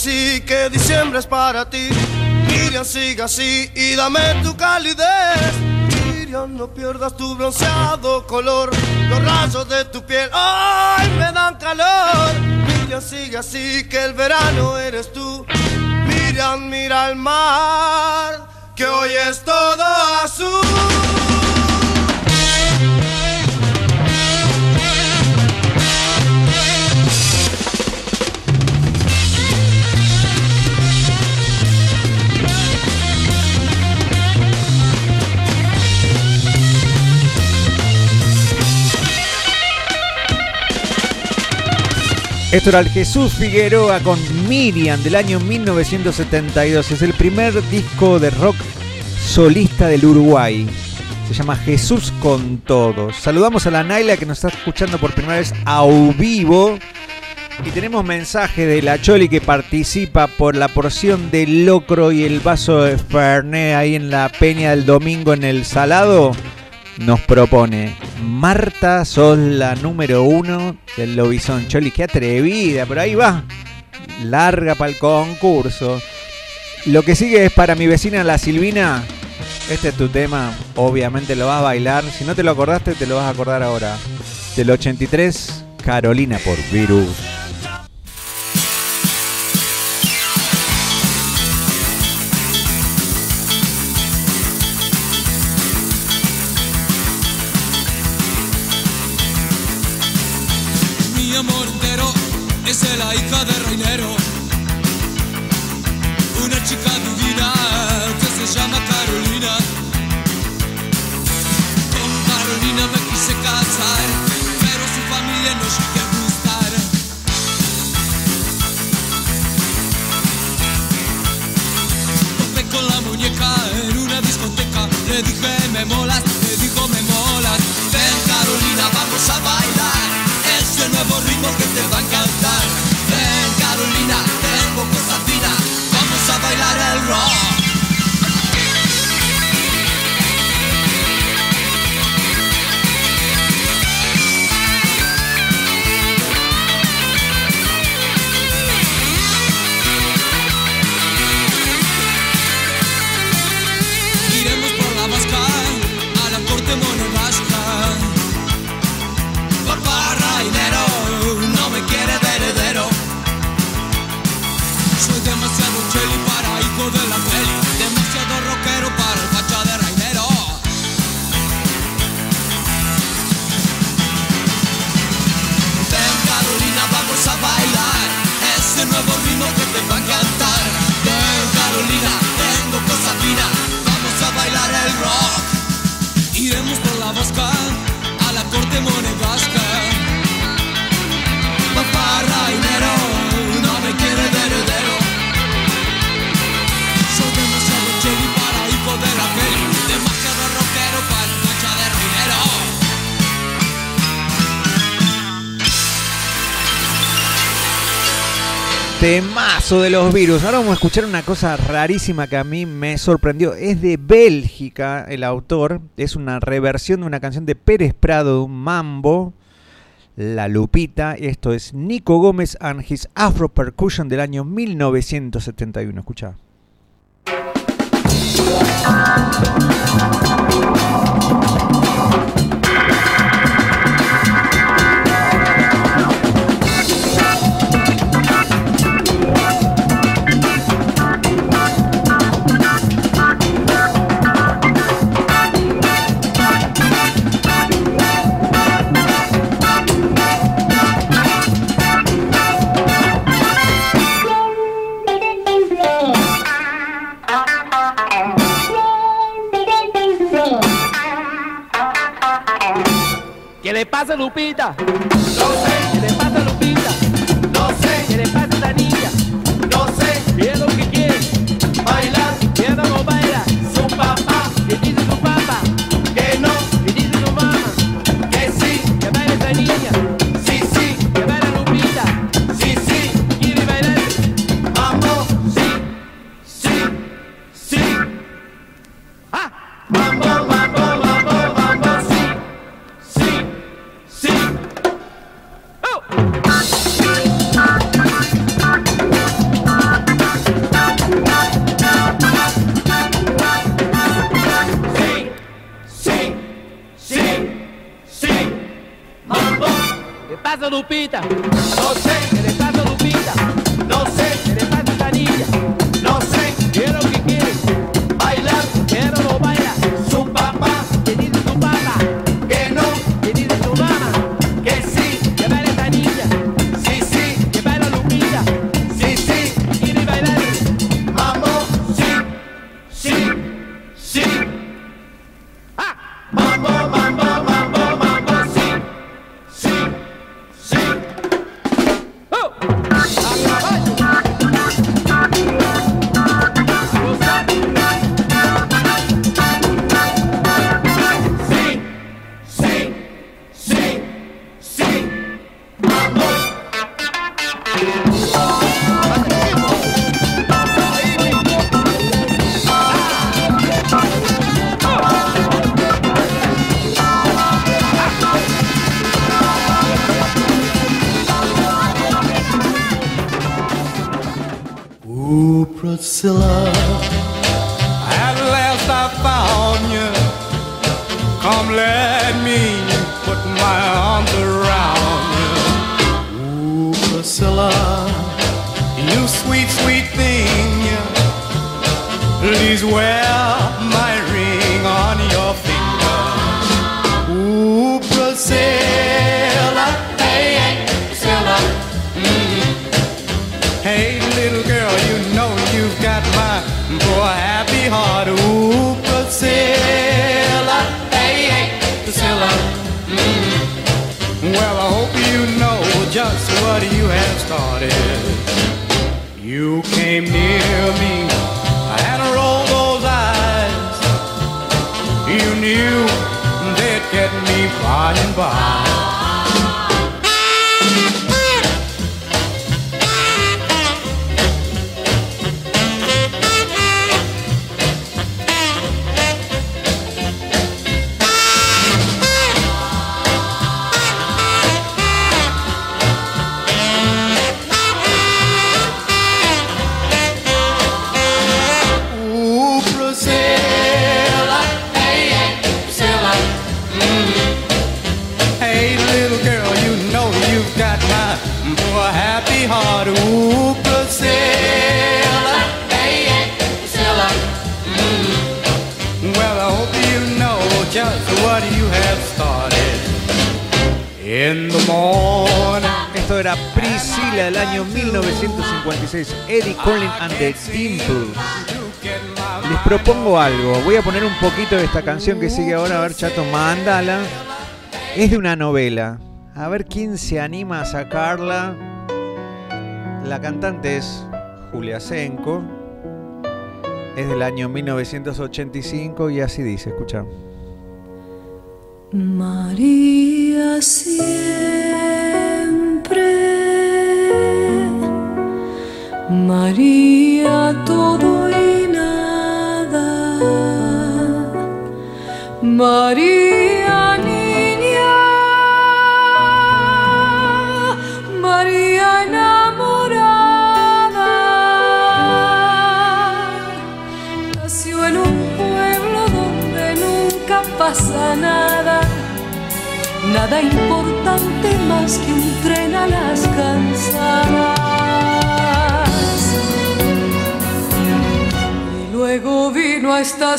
sí, que diciembre es para ti. Miriam, sigue así y dame tu calidez. Miriam, no pierdas tu bronceado color. Los rayos de tu piel, ay, me dan calor. Miriam, sigue así, que el verano eres tú. Miriam, mira el mar, que hoy es todo azul. Esto era el Jesús Figueroa con Miriam del año mil novecientos setenta y dos. Es el primer disco de rock solista del Uruguay. Se llama Jesús con Todos. Saludamos a la Naila que nos está escuchando por primera vez a vivo. Y tenemos mensaje de la Choli que participa por la porción de locro y el vaso de Fernet ahí en la peña del domingo en el Salado. Nos propone: Marta, sos la número uno del Lobizón. Choli, qué atrevida, pero ahí va. Larga para el concurso. Lo que sigue es para mi vecina la Silvina. Este es tu tema, obviamente lo vas a bailar. Si no te lo acordaste, te lo vas a acordar ahora. Del ochenta y tres, Carolina por Virus. Es la hija de Reinero, una chica divina que se llama Carolina. Con Carolina me quise casar, pero su familia no llegué a gustar. Topé con la muñeca en una discoteca, le dije me molas, me dijo me molas. Ven Carolina, vamos a bailar ese nuevo ritmo que te va a encantar. Ven Carolina, tengo cosas finas, vamos a bailar el rock. Iremos por la vasca a la corte monegasca. Papá Rainero no me quiere de heredero. Soy demasiado cheli para hijo de la peli, demasiado rockero para el facha de Rainero. Ven Carolina, vamos a bailar ese nuevo ritmo que te va a encantar. Ven Carolina, tengo cosas finas, vamos a bailar el rock. Iremos por la vasca a la corte monegasca. Papá Rainero no me quiere de heredero. Soy demasiado cheli para hijo de la peli, demasiado rockero para el facha de Rainero. Temazo de los Virus. Ahora vamos a escuchar una cosa rarísima que a mí me sorprendió. Es de Bélgica el autor. Es una reversión de una canción de Pérez Prado, de un mambo, La Lupita. Esto es Nico Gómez and his Afro Percussion del año mil novecientos setenta y uno. Escucha. ¿Qué le pasa, Lupita? No sé. ¿Qué le pasa, Lupita? No sé. ¿Qué le pasa a esta niña? No sé. ¿Qué es lo que quiere? Bailar. ¿Qué no baila? Su papá. ¿Qué dice su papá? Que no. ¿Qué dice su mamá? Que sí. ¿Que baila esta niña? Sí, sí. ¿Que baila Lupita? Sí, sí. ¿Quiere bailar? Mambo. Sí. Sí. Sí. ¡Ah! Mambo, mambo, mambo, mambo, sí. Sí. Sí. Oh. ¿Qué pasa, Lupita? No sé. ¿Qué le pasa, Lupita? No sé. ¿Qué le pasa, Canilla? No sé. ¿Qué es lo que quiere? Bailar. Pero no baila. Su papá. ¿Qué dice su papá? Que no. ¿Qué dice su mamá? Que sí. Que baila Canilla. Sí, sí. Que baila Lupita. Sí, sí. ¿Quiere bailar? Mambo. Sí. Sí. Sí. Ah. Mambo, mambo, mambo, mambo. Sí. Sí. Sí. Oh. Ooh, Priscilla, At last I found you. Come let me put my arms around you. ooh, Priscilla, You sweet, sweet thing. Please wear my ring on your finger. ooh, Priscilla, Hey, hey, Priscilla. Mm. Hey, little girl, you know you've got my poor happy heart. Ooh, Priscilla. Hey, hey, Priscilla. Mm. Well, I hope you know just what you have started. You came near me and rolled those eyes. You knew they'd get me by and by. ooh, Priscilla, Hey, hey, Priscilla. Mm. Hey, little girl, you know you've got my poor happy heart. Ooh, Priscilla. Hey, hey, Priscilla. Mm. Well, I hope you know just what you have started. In the morning. Esto era Priscilla del año mil novecientos cincuenta y seis, Eddie Curlin and the Dimples. Les propongo algo, voy a poner un poquito de esta canción que sigue ahora, a ver, Chato, mándala. Es de una novela, a ver quién se anima a sacarla. La cantante es Julia Senko, es del año mil novecientos ochenta y cinco y así dice, escucha. María siempre, María todo y nada, María niña, María enamorada, nació en un pueblo donde nunca pasa nada. Nada importante más que un tren a las cansadas. Y luego vino a esta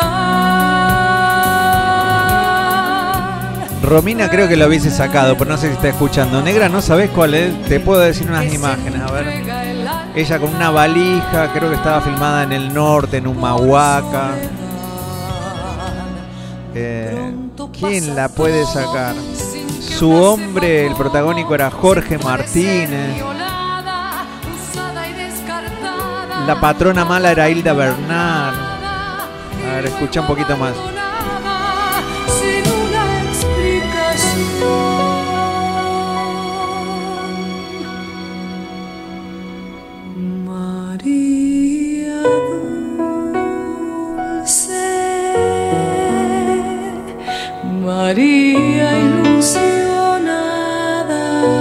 ciudad. Romina creo que lo hubiese sacado, pero no sé si está escuchando. Negra, ¿no sabés cuál es? Te puedo decir unas imágenes, a ver. Ella con una valija, creo que estaba filmada en el norte, en Humahuaca. Eh, ¿Quién la puede sacar? Su hombre, el protagónico era Jorge Martínez. La patrona mala era Hilda Bernard. A ver, escucha un poquito más. Sin una explicación. María dulce, María ilusionada,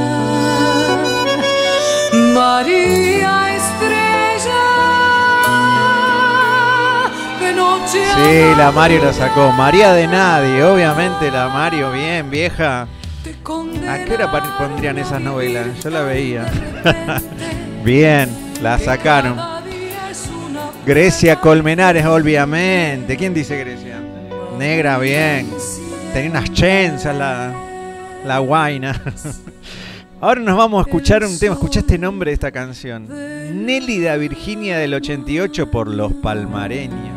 María estrella de noche. Sí, la Mario la sacó. María de nadie, obviamente la Mario, bien, vieja. ¿A qué hora pondrían esas novelas? Yo la veía. Bien, la sacaron. Grecia Colmenares, obviamente. ¿Quién dice Grecia? Negra, bien. Tenía unas chenzas la, la guaina. Ahora nos vamos a escuchar un tema. Escuchá este nombre de esta canción. Nélida Virginia del ochenta y ocho por Los Palmareños.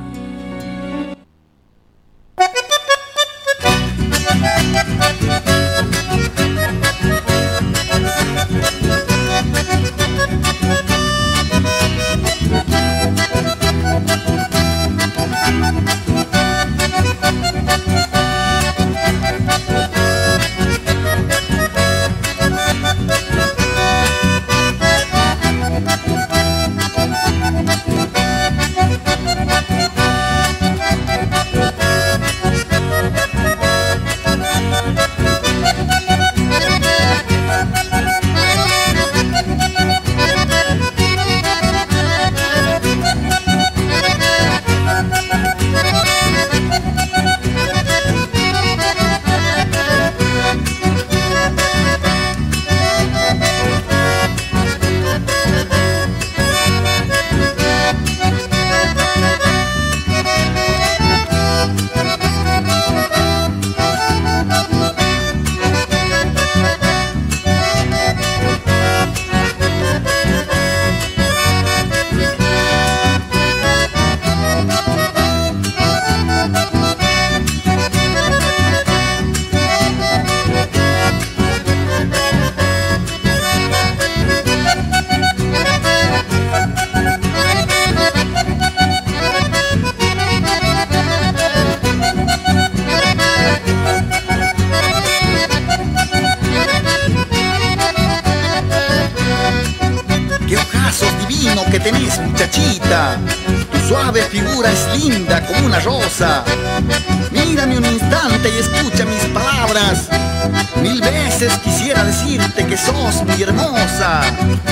Que tenés, muchachita, tu suave figura es linda como una rosa. Mírame un instante y escucha mis palabras. Mil veces quisiera decirte que sos muy hermosa.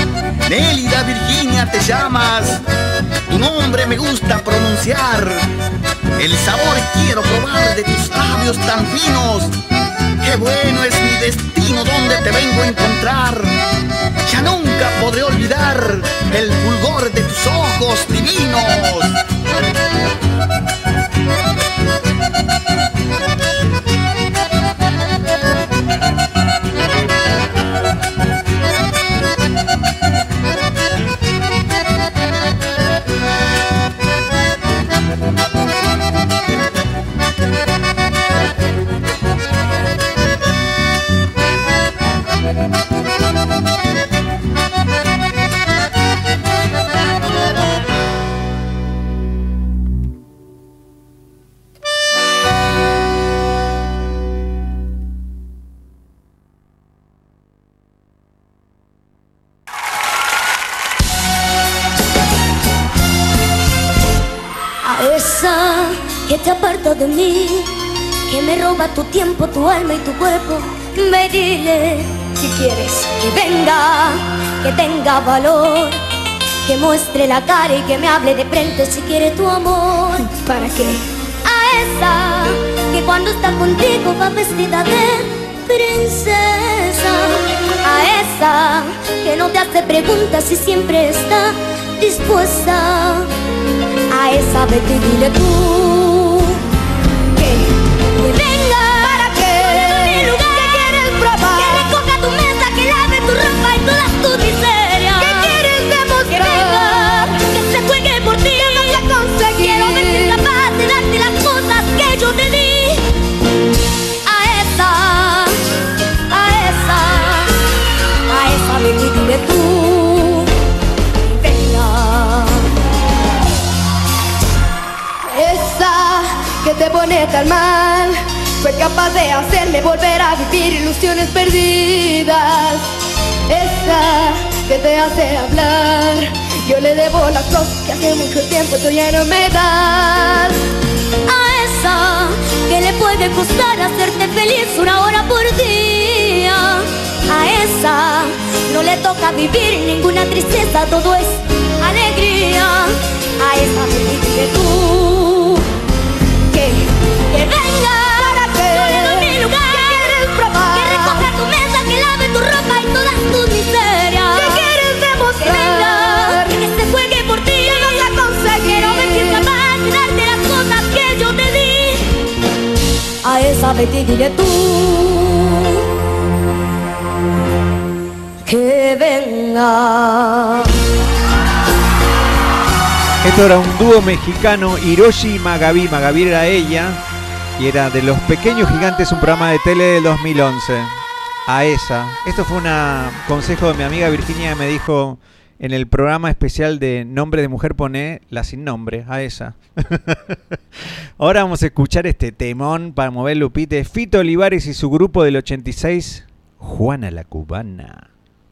Nélida Virginia te llamas, tu nombre me gusta pronunciar. El sabor quiero probar de tus labios tan finos. Qué bueno es mi destino donde te vengo a encontrar. Ya nunca podré olvidar el fulgor de tus ojos divinos. Que te aparta de mí, que me roba tu tiempo, tu alma y tu cuerpo. Ve, dile si quieres que venga, que tenga valor, que muestre la cara y que me hable de frente si quiere tu amor. ¿Para qué? A esa que cuando está contigo va vestida de princesa, a esa que no te hace preguntas y siempre está dispuesta, a esa vete y dile tú que, que venga. ¿Para qué? Mi lugar, que quieres probar, que recoja tu mesa, que lave tu ropa y todas tus miserias. ¿Qué quieres demostrar? Que venga, que se juegue por ti, que vas a conseguir. Quiero verte capaz de darte las cosas que yo te di. A esa, a esa, a esa vete y dile tú, venga. Esa que te pone tan mal fue capaz de hacerme volver a vivir ilusiones perdidas. Esa que te hace hablar, yo le debo las cosas que hace mucho tiempo tú ya no me das. A esa que le puede costar hacerte feliz una hora por día. A esa no le toca vivir ninguna tristeza, todo es alegría. A esa me dile tú que, que venga. ¿Para qué? Yo le doy mi lugar, que quieres probar, que recoja vete y dile tú que venga. Esto era un dúo mexicano, Hiroshi y Magabi. Magabi era ella y era de Los Pequeños Gigantes, un programa de tele del dos mil once. A esa. Esto fue un consejo de mi amiga Virginia que me dijo en el programa especial de Nombre de Mujer, poné la sin nombre, a esa. Ahora vamos a escuchar este temón para mover Lupite. Fito Olivares y su grupo del ochenta y seis, Juana la Cubana.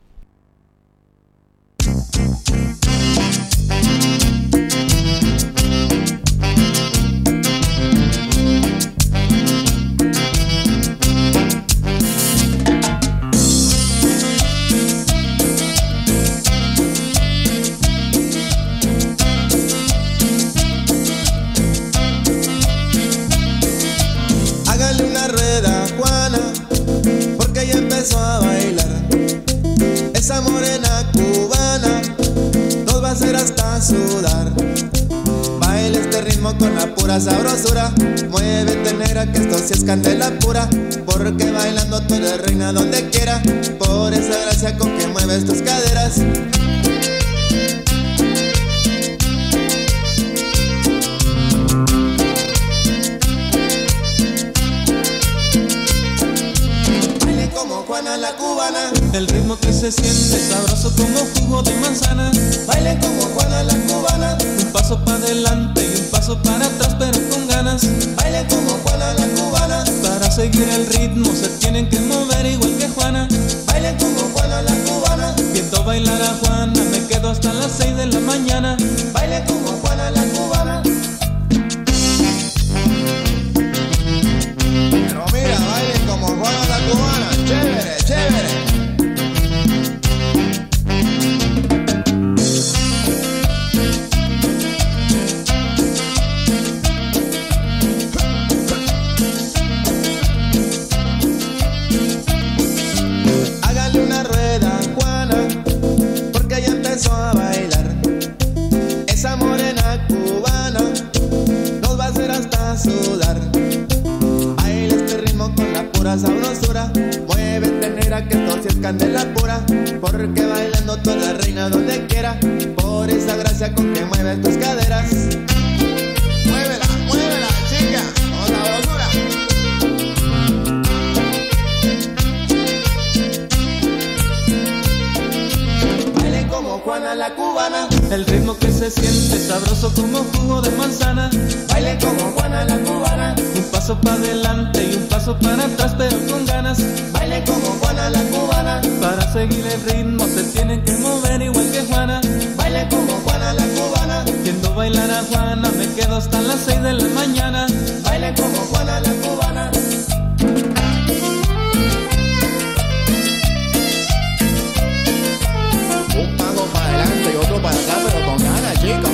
A bailar esa morena cubana nos va a hacer hasta sudar. Baila este ritmo con la pura sabrosura. Muévete negra que esto sí es candela pura, porque bailando tú eres reina donde quiera, por esa gracia con que mueves tus caderas. Juana la cubana, el ritmo que se siente sabroso como jugo de manzana. Baile como Juana la cubana, un paso para adelante y un paso para atrás pero con ganas. Baile como Juana la cubana, para seguir el ritmo se tienen que mover igual que Juana. Baile como Juana la cubana, viendo bailar a Juana me quedo hasta las seis de la mañana. Baile como Juana la cubana. Pero mira, baile como Juana la cubana. Chévere, chévere. Hágale una rueda, Juana, porque ya empezó a bailar. Esa morena cubana nos va a hacer hasta sudar. Baila este ritmo con la pura sabrosura. Muévete negra que esto sí es candela pura, porque bailando tú eres reina donde quiera, por esa gracia con que mueves tus caderas. Muévela, muévela, chica, con sabrosura. Baile como Juana la cubana, el ritmo que se siente sabroso como jugo de manzana. Baile como Juana la cubana, un paso para adelante y un paso para atrás pero con ganas. Baile como Juana la cubana, para seguir el ritmo se tienen que mover igual que Juana. Baile como Juana la cubana, viendo bailar a Juana me quedo hasta las seis de la mañana. Baile como Juana la cubana. Un paso para adelante y otro para atrás pero con ganas, chicos.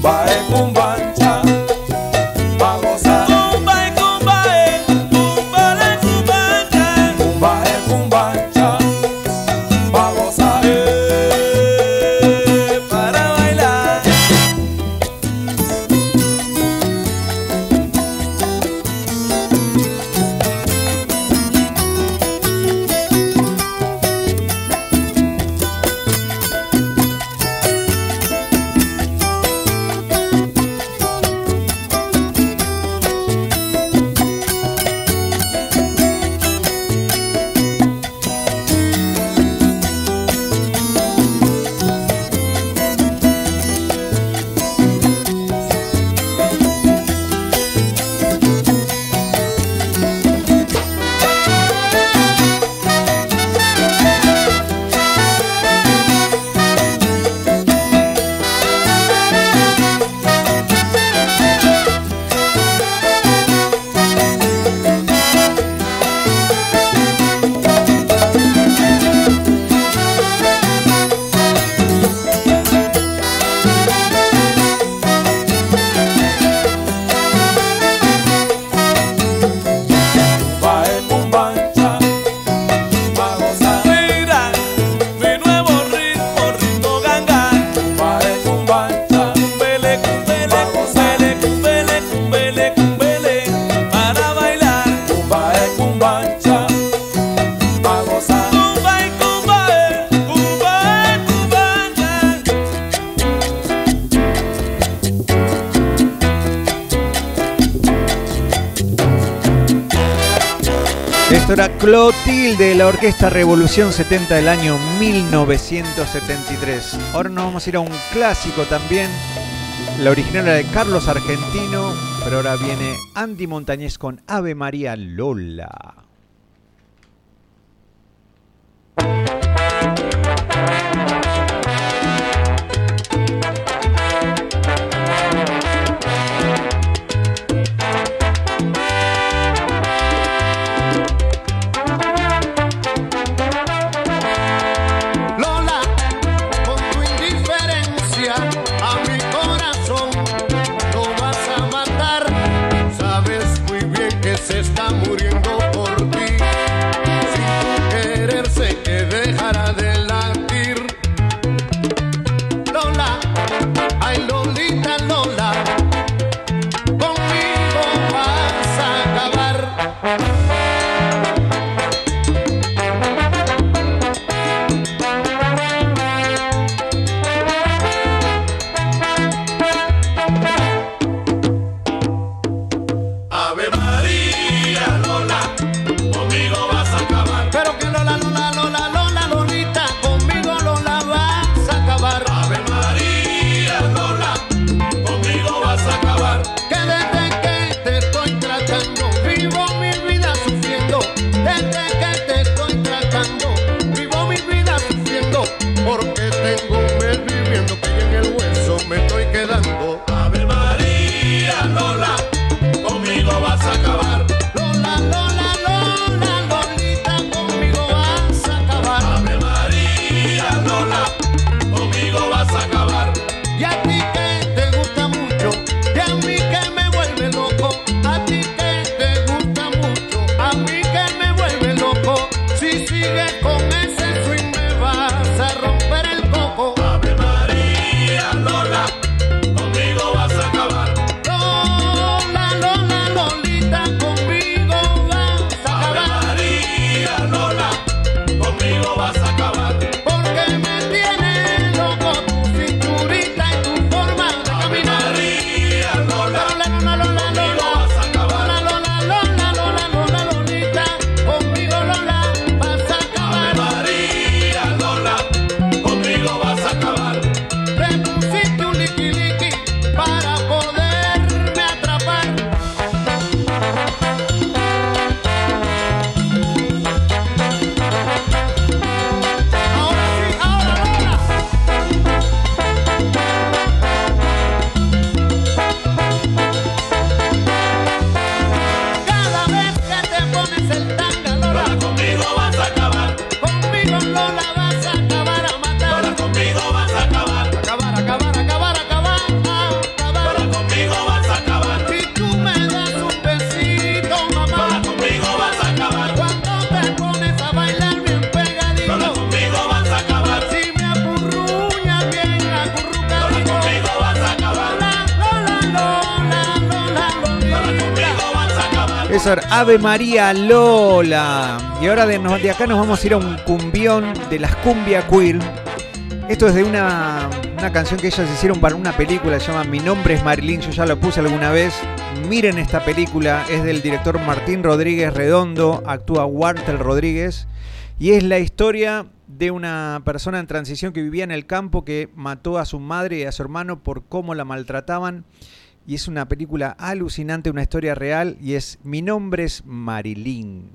Cumba, eh, cumbancha, pa' gozar. Cumba, eh, cumba, eh, cumba, la cumbancha. Cumba, eh, cumbancha, pa' gozar. Eh, para bailar. Esto era Clotilde de la Orquesta Revolución setenta del año mil novecientos setenta y tres. Ahora nos vamos a ir a un clásico también. La original era de Carlos Argentino, pero ahora viene Andy Montañez con Ave María Lola. Se está muriendo por hacer Ave María Lola. Y ahora de, de acá nos vamos a ir a un cumbión de las Cumbia Queer. Esto es de una, una canción que ellas hicieron para una película, se llama Mi nombre es Marilyn, yo ya lo puse alguna vez. Miren esta película, es del director Martín Rodríguez Redondo, actúa Wartel Rodríguez y es la historia de una persona en transición que vivía en el campo que mató a su madre y a su hermano por cómo la maltrataban. Y es una película alucinante, una historia real, y es Mi nombre es Marilyn.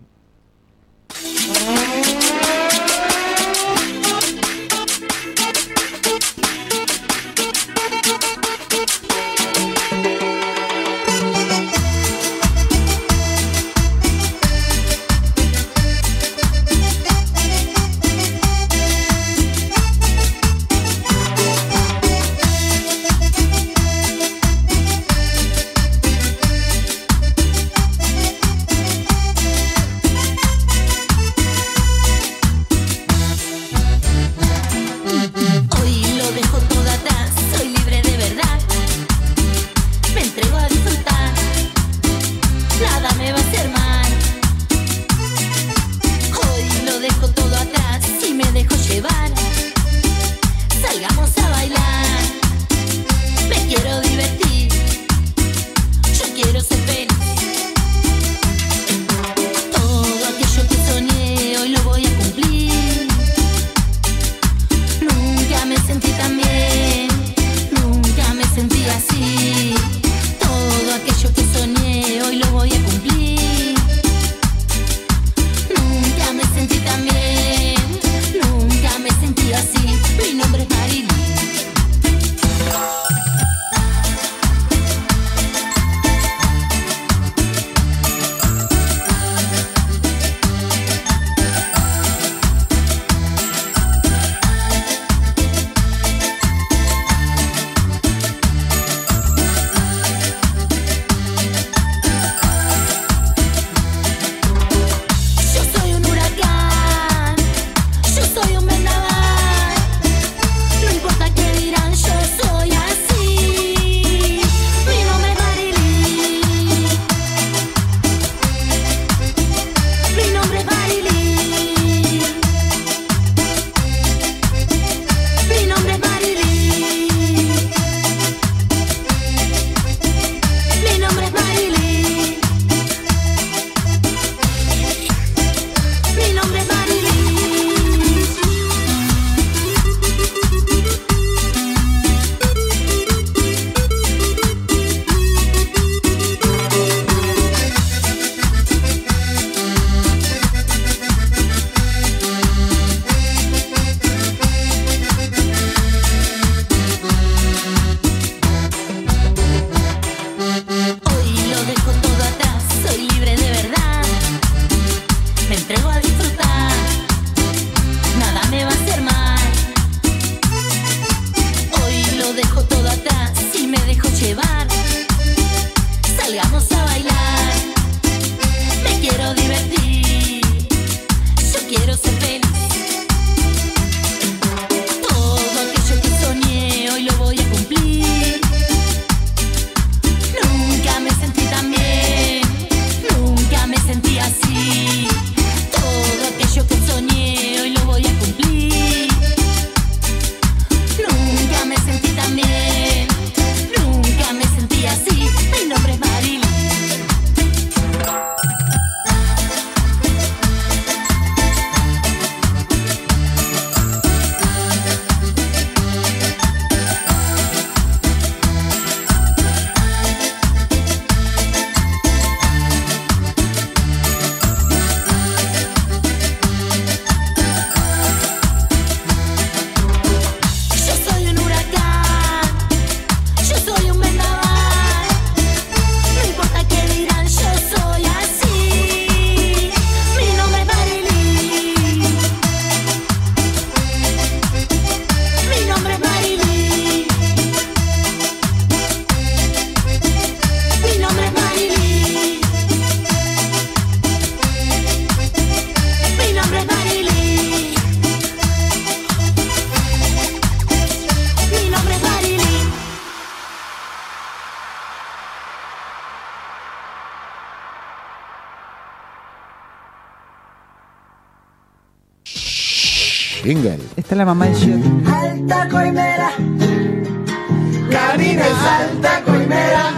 Jingle. Esta es la mamá de Shirley. Alta coimera, Karina es alta coimera.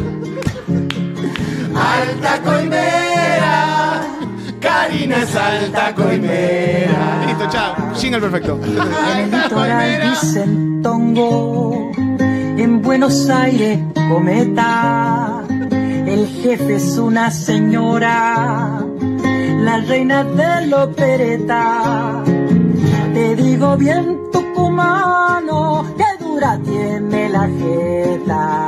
Alta coimera, Karina es alta coimera. Listo, chao. Jingle perfecto. En el litoral dicen tongo, en Buenos Aires cometa. El jefe es una señora, la reina de la opereta. Te digo bien tucumano, que dura tiene la jeta.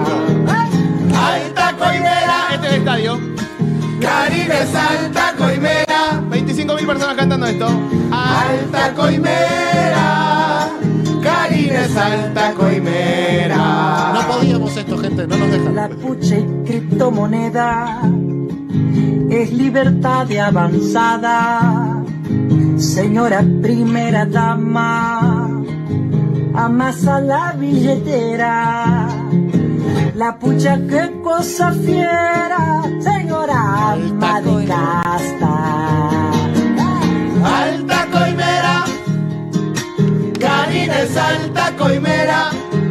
Alta coimera, este es el estadio. Karina es alta coimera. veinticinco mil personas cantando esto. Alta coimera, Karina es alta coimera. No podíamos esto, gente, no nos dejan. La pucha y criptomoneda es libertad de avanzada. Señora primera dama, amasa la billetera. La pucha, qué cosa fiera, señora alma de casta. Alta coimera, Karina es alta coimera.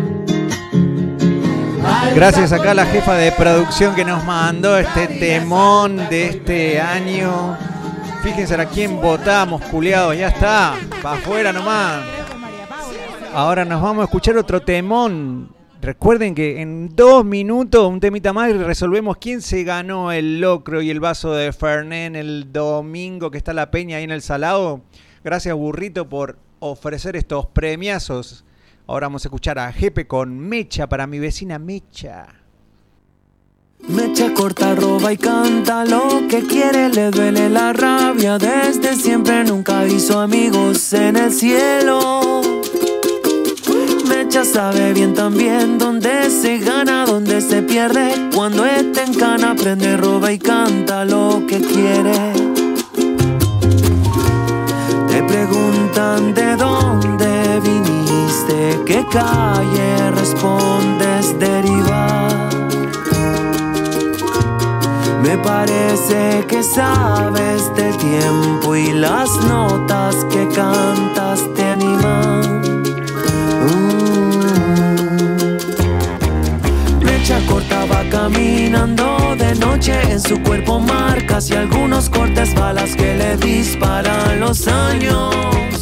Gracias acá a la jefa de producción que nos mandó este temón de este año. Fíjense a quién votamos, culiados, ya está, para afuera nomás. Ahora nos vamos a escuchar otro temón. Recuerden que en dos minutos, un temita más, y resolvemos quién se ganó el locro y el vaso de Fernet el domingo que está la peña ahí en el Salado. Gracias, Burrito, por ofrecer estos premiazos. Ahora vamos a escuchar a Jepe con Mecha para mi vecina Mecha. Mecha corta, roba y canta lo que quiere, le duele la rabia. Desde siempre nunca hizo amigos en el cielo. Mecha sabe bien también dónde se gana, dónde se pierde. Cuando está en cana prende, roba y canta lo que quiere. Te preguntan de dónde viniste, qué calle, respondes derivar. Me parece que sabes del tiempo y las notas que cantas te animan. Mm. Mecha corta va caminando de noche, en su cuerpo marcas y algunos cortes, balas que le disparan los años.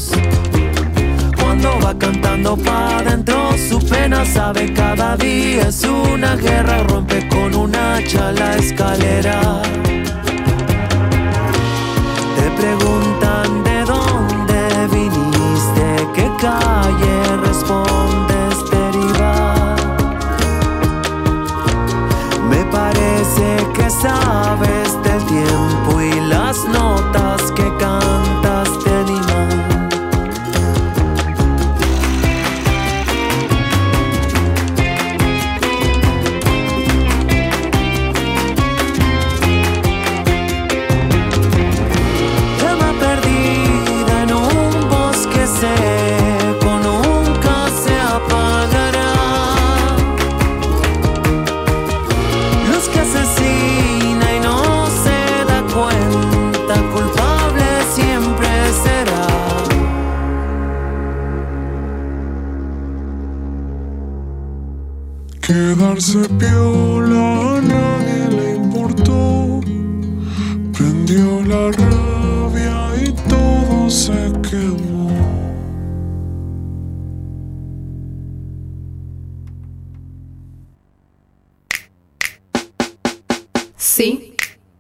Cuando va cantando pa' dentro, su pena sabe cada día es una guerra. Rompe con un hacha la escalera. Te preguntan de dónde viniste, qué calle, respondes derivar. Me parece que sabes del tiempo y las notas que cantas te animan. Quedarse piola a nadie le importó, prendió la rabia y todo se quemó. Sí,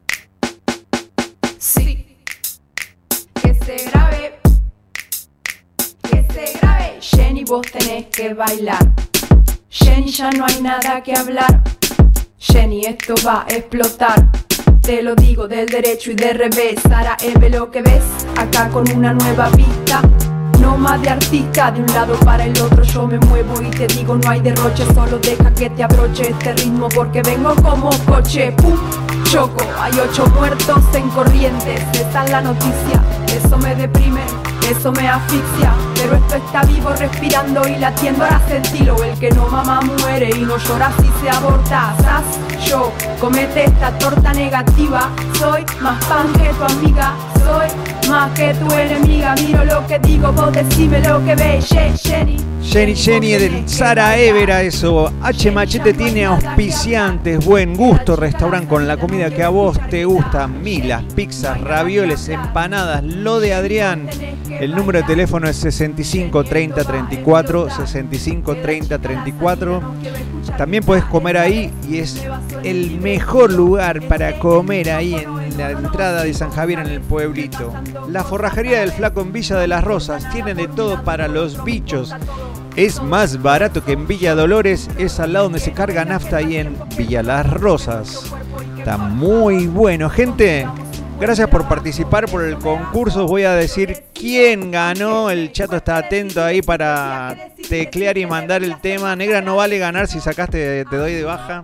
sí, que se grabe, que se grabe. Jenny, vos tenés que bailar. Jenny, ya no hay nada que hablar. Jenny, esto va a explotar. Te lo digo del derecho y del revés. Sara Eve, lo que ves acá con una nueva vista. No más de artista, de un lado para el otro yo me muevo y te digo no hay derroche. Solo deja que te abroche este ritmo porque vengo como coche. Pum, choco, hay ocho muertos en Corrientes. Esa es la noticia, eso me deprime, eso me asfixia. Pero esto está vivo, respirando y latiendo, ahora sentilo. El que no mama muere y no llora si se aborta. Sas, yo, comete esta torta negativa. Soy más pan que tu amiga. soy más que tu enemiga. Miro lo que digo, vos decime lo que ves. Jenny, Jenny, Jenny de Sara Evera, eso. H Machete tiene auspiciantes, buen gusto, restaurante con la comida que a vos te gusta. Milas, pizzas, ravioles, empanadas, lo de Adrián. El número de teléfono es sesenta y cinco treinta treinta y cuatro, sesenta y cinco treinta treinta y cuatro. También podés comer ahí y es el mejor lugar para comer ahí en la entrada de San Javier, en el pueblito. La forrajería del Flaco en Villa de las Rosas tiene de todo para los bichos. Es más barato que en Villa Dolores, es al lado donde se carga nafta ahí en Villa Las Rosas. Está muy bueno, gente. Gracias por participar por el concurso. Voy a decir quién ganó. El Chato está atento ahí para teclear y mandar el tema. Negra, no vale ganar, si sacaste te doy de baja.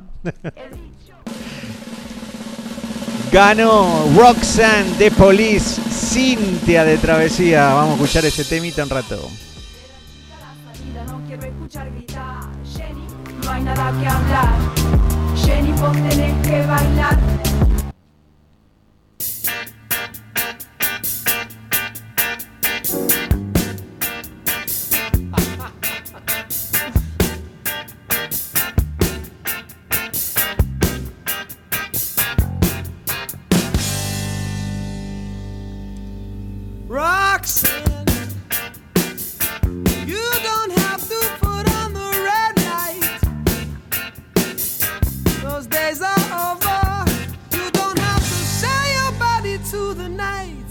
Ganó Roxanne de Police, Cintia de Travesía. Vamos a escuchar ese temita un rato. No quiero escuchar gritar. Jenny, no hay nada que hablar. Jenny, vos tenés que bailar. Roxanne, you don't have to put on the red light. Those days are over. You don't have to sell your body to the night.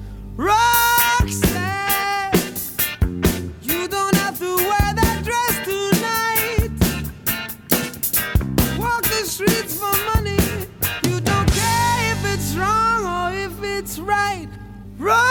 Roxanne, you don't have to wear that dress tonight. Walk the streets for money. You don't care if it's wrong or if it's right. Roxanne,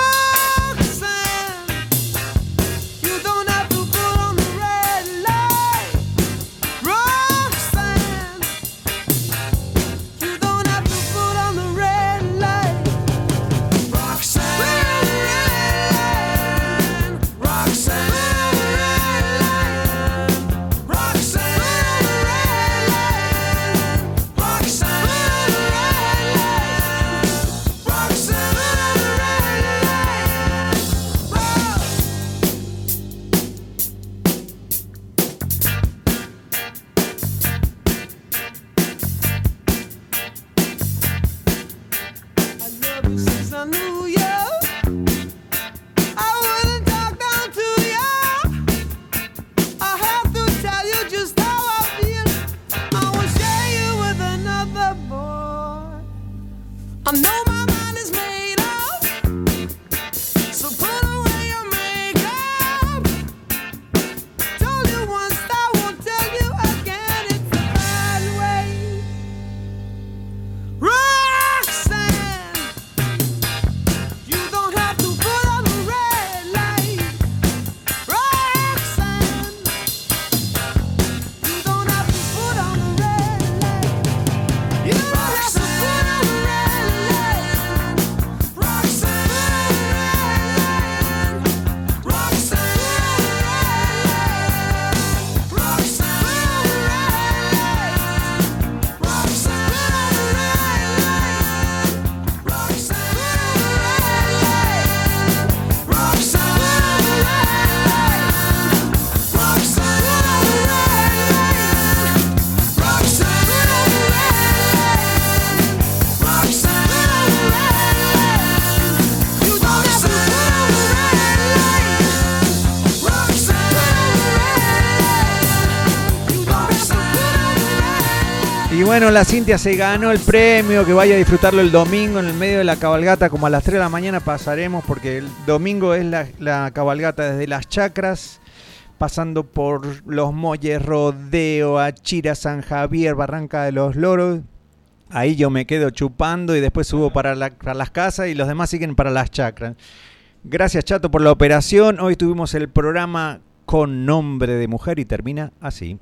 Y bueno, la Cintia se ganó el premio, que vaya a disfrutarlo el domingo en el medio de la cabalgata, como a las tres de la mañana pasaremos, porque el domingo es la, la cabalgata desde Las Chacras, pasando por Los Molles, Rodeo, Achira, San Javier, Barranca de los Loros. Ahí yo me quedo chupando y después subo para, la, para las casas y los demás siguen para Las Chacras. Gracias, Chato, por la operación. Hoy tuvimos el programa con nombre de mujer y termina así.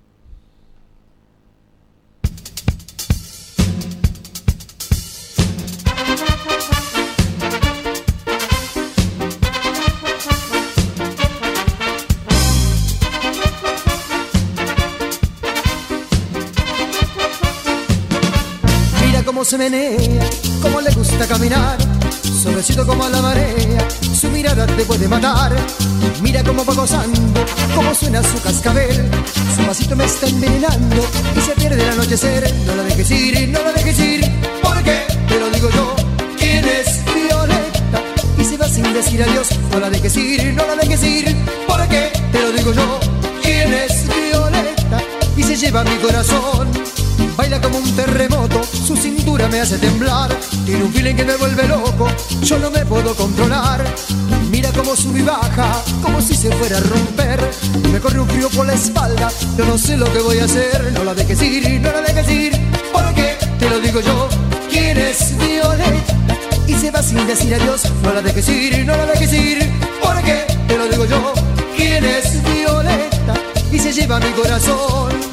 Cómo se menea, cómo le gusta caminar, suavecito como la marea, su mirada te puede matar. Mira cómo va gozando, cómo suena su cascabel, su pasito me está envenenando y se pierde el anochecer. No la dejes ir, no la dejes ir, porque te lo digo yo. ¿Quién es Violeta? Y se va sin decir adiós. No la dejes ir, no la dejes ir, porque te lo digo yo. ¿Quién es Violeta? Y se lleva mi corazón. Baila como un terremoto, su cintura me hace temblar. Tiene un feeling que me vuelve loco, yo no me puedo controlar. Mira cómo sube y baja, como si se fuera a romper. Me corre un frío por la espalda, yo no sé lo que voy a hacer. No la dejes ir, no la dejes ir, porque te lo digo yo. ¿Quién es Violeta? Y se va sin decir adiós. No la dejes ir, no la dejes ir, porque te lo digo yo. ¿Quién es Violeta? Y se lleva mi corazón.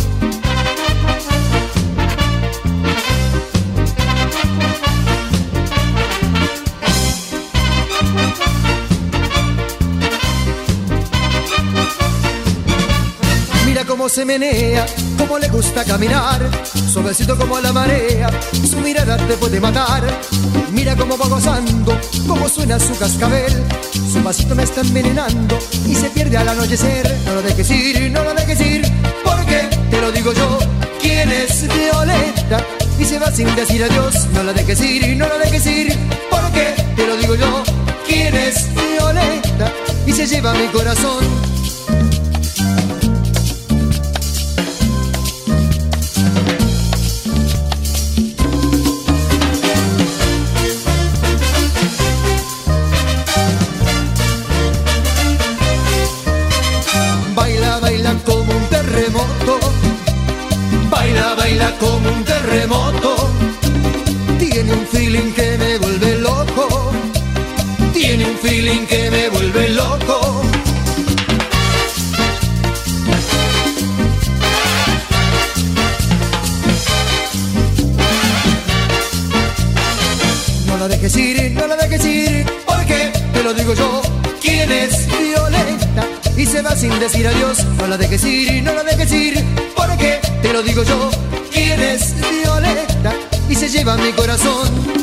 Cómo se menea, cómo le gusta caminar, suavecito como la marea, su mirada te puede matar. Mira cómo va gozando, cómo suena su cascabel, su pasito me está envenenando y se pierde al anochecer. No lo dejes ir, no lo dejes ir, porque te lo digo yo. ¿Quién es Violeta? Y se va sin decir adiós. No la dejes ir, no la dejes ir, porque te lo digo yo. ¿Quién es Violeta? Y se lleva mi corazón. Baila, baila como un terremoto. Tiene un feeling que me vuelve loco. Tiene un feeling que me vuelve loco. No la dejes ir, no la dejes ir, porque te lo digo yo. ¿Quién es Violeta? Y se va sin decir adiós. No la dejes ir, no la dejes ir, porque te lo digo yo. ¿Quién es Violeta? Y se lleva mi corazón.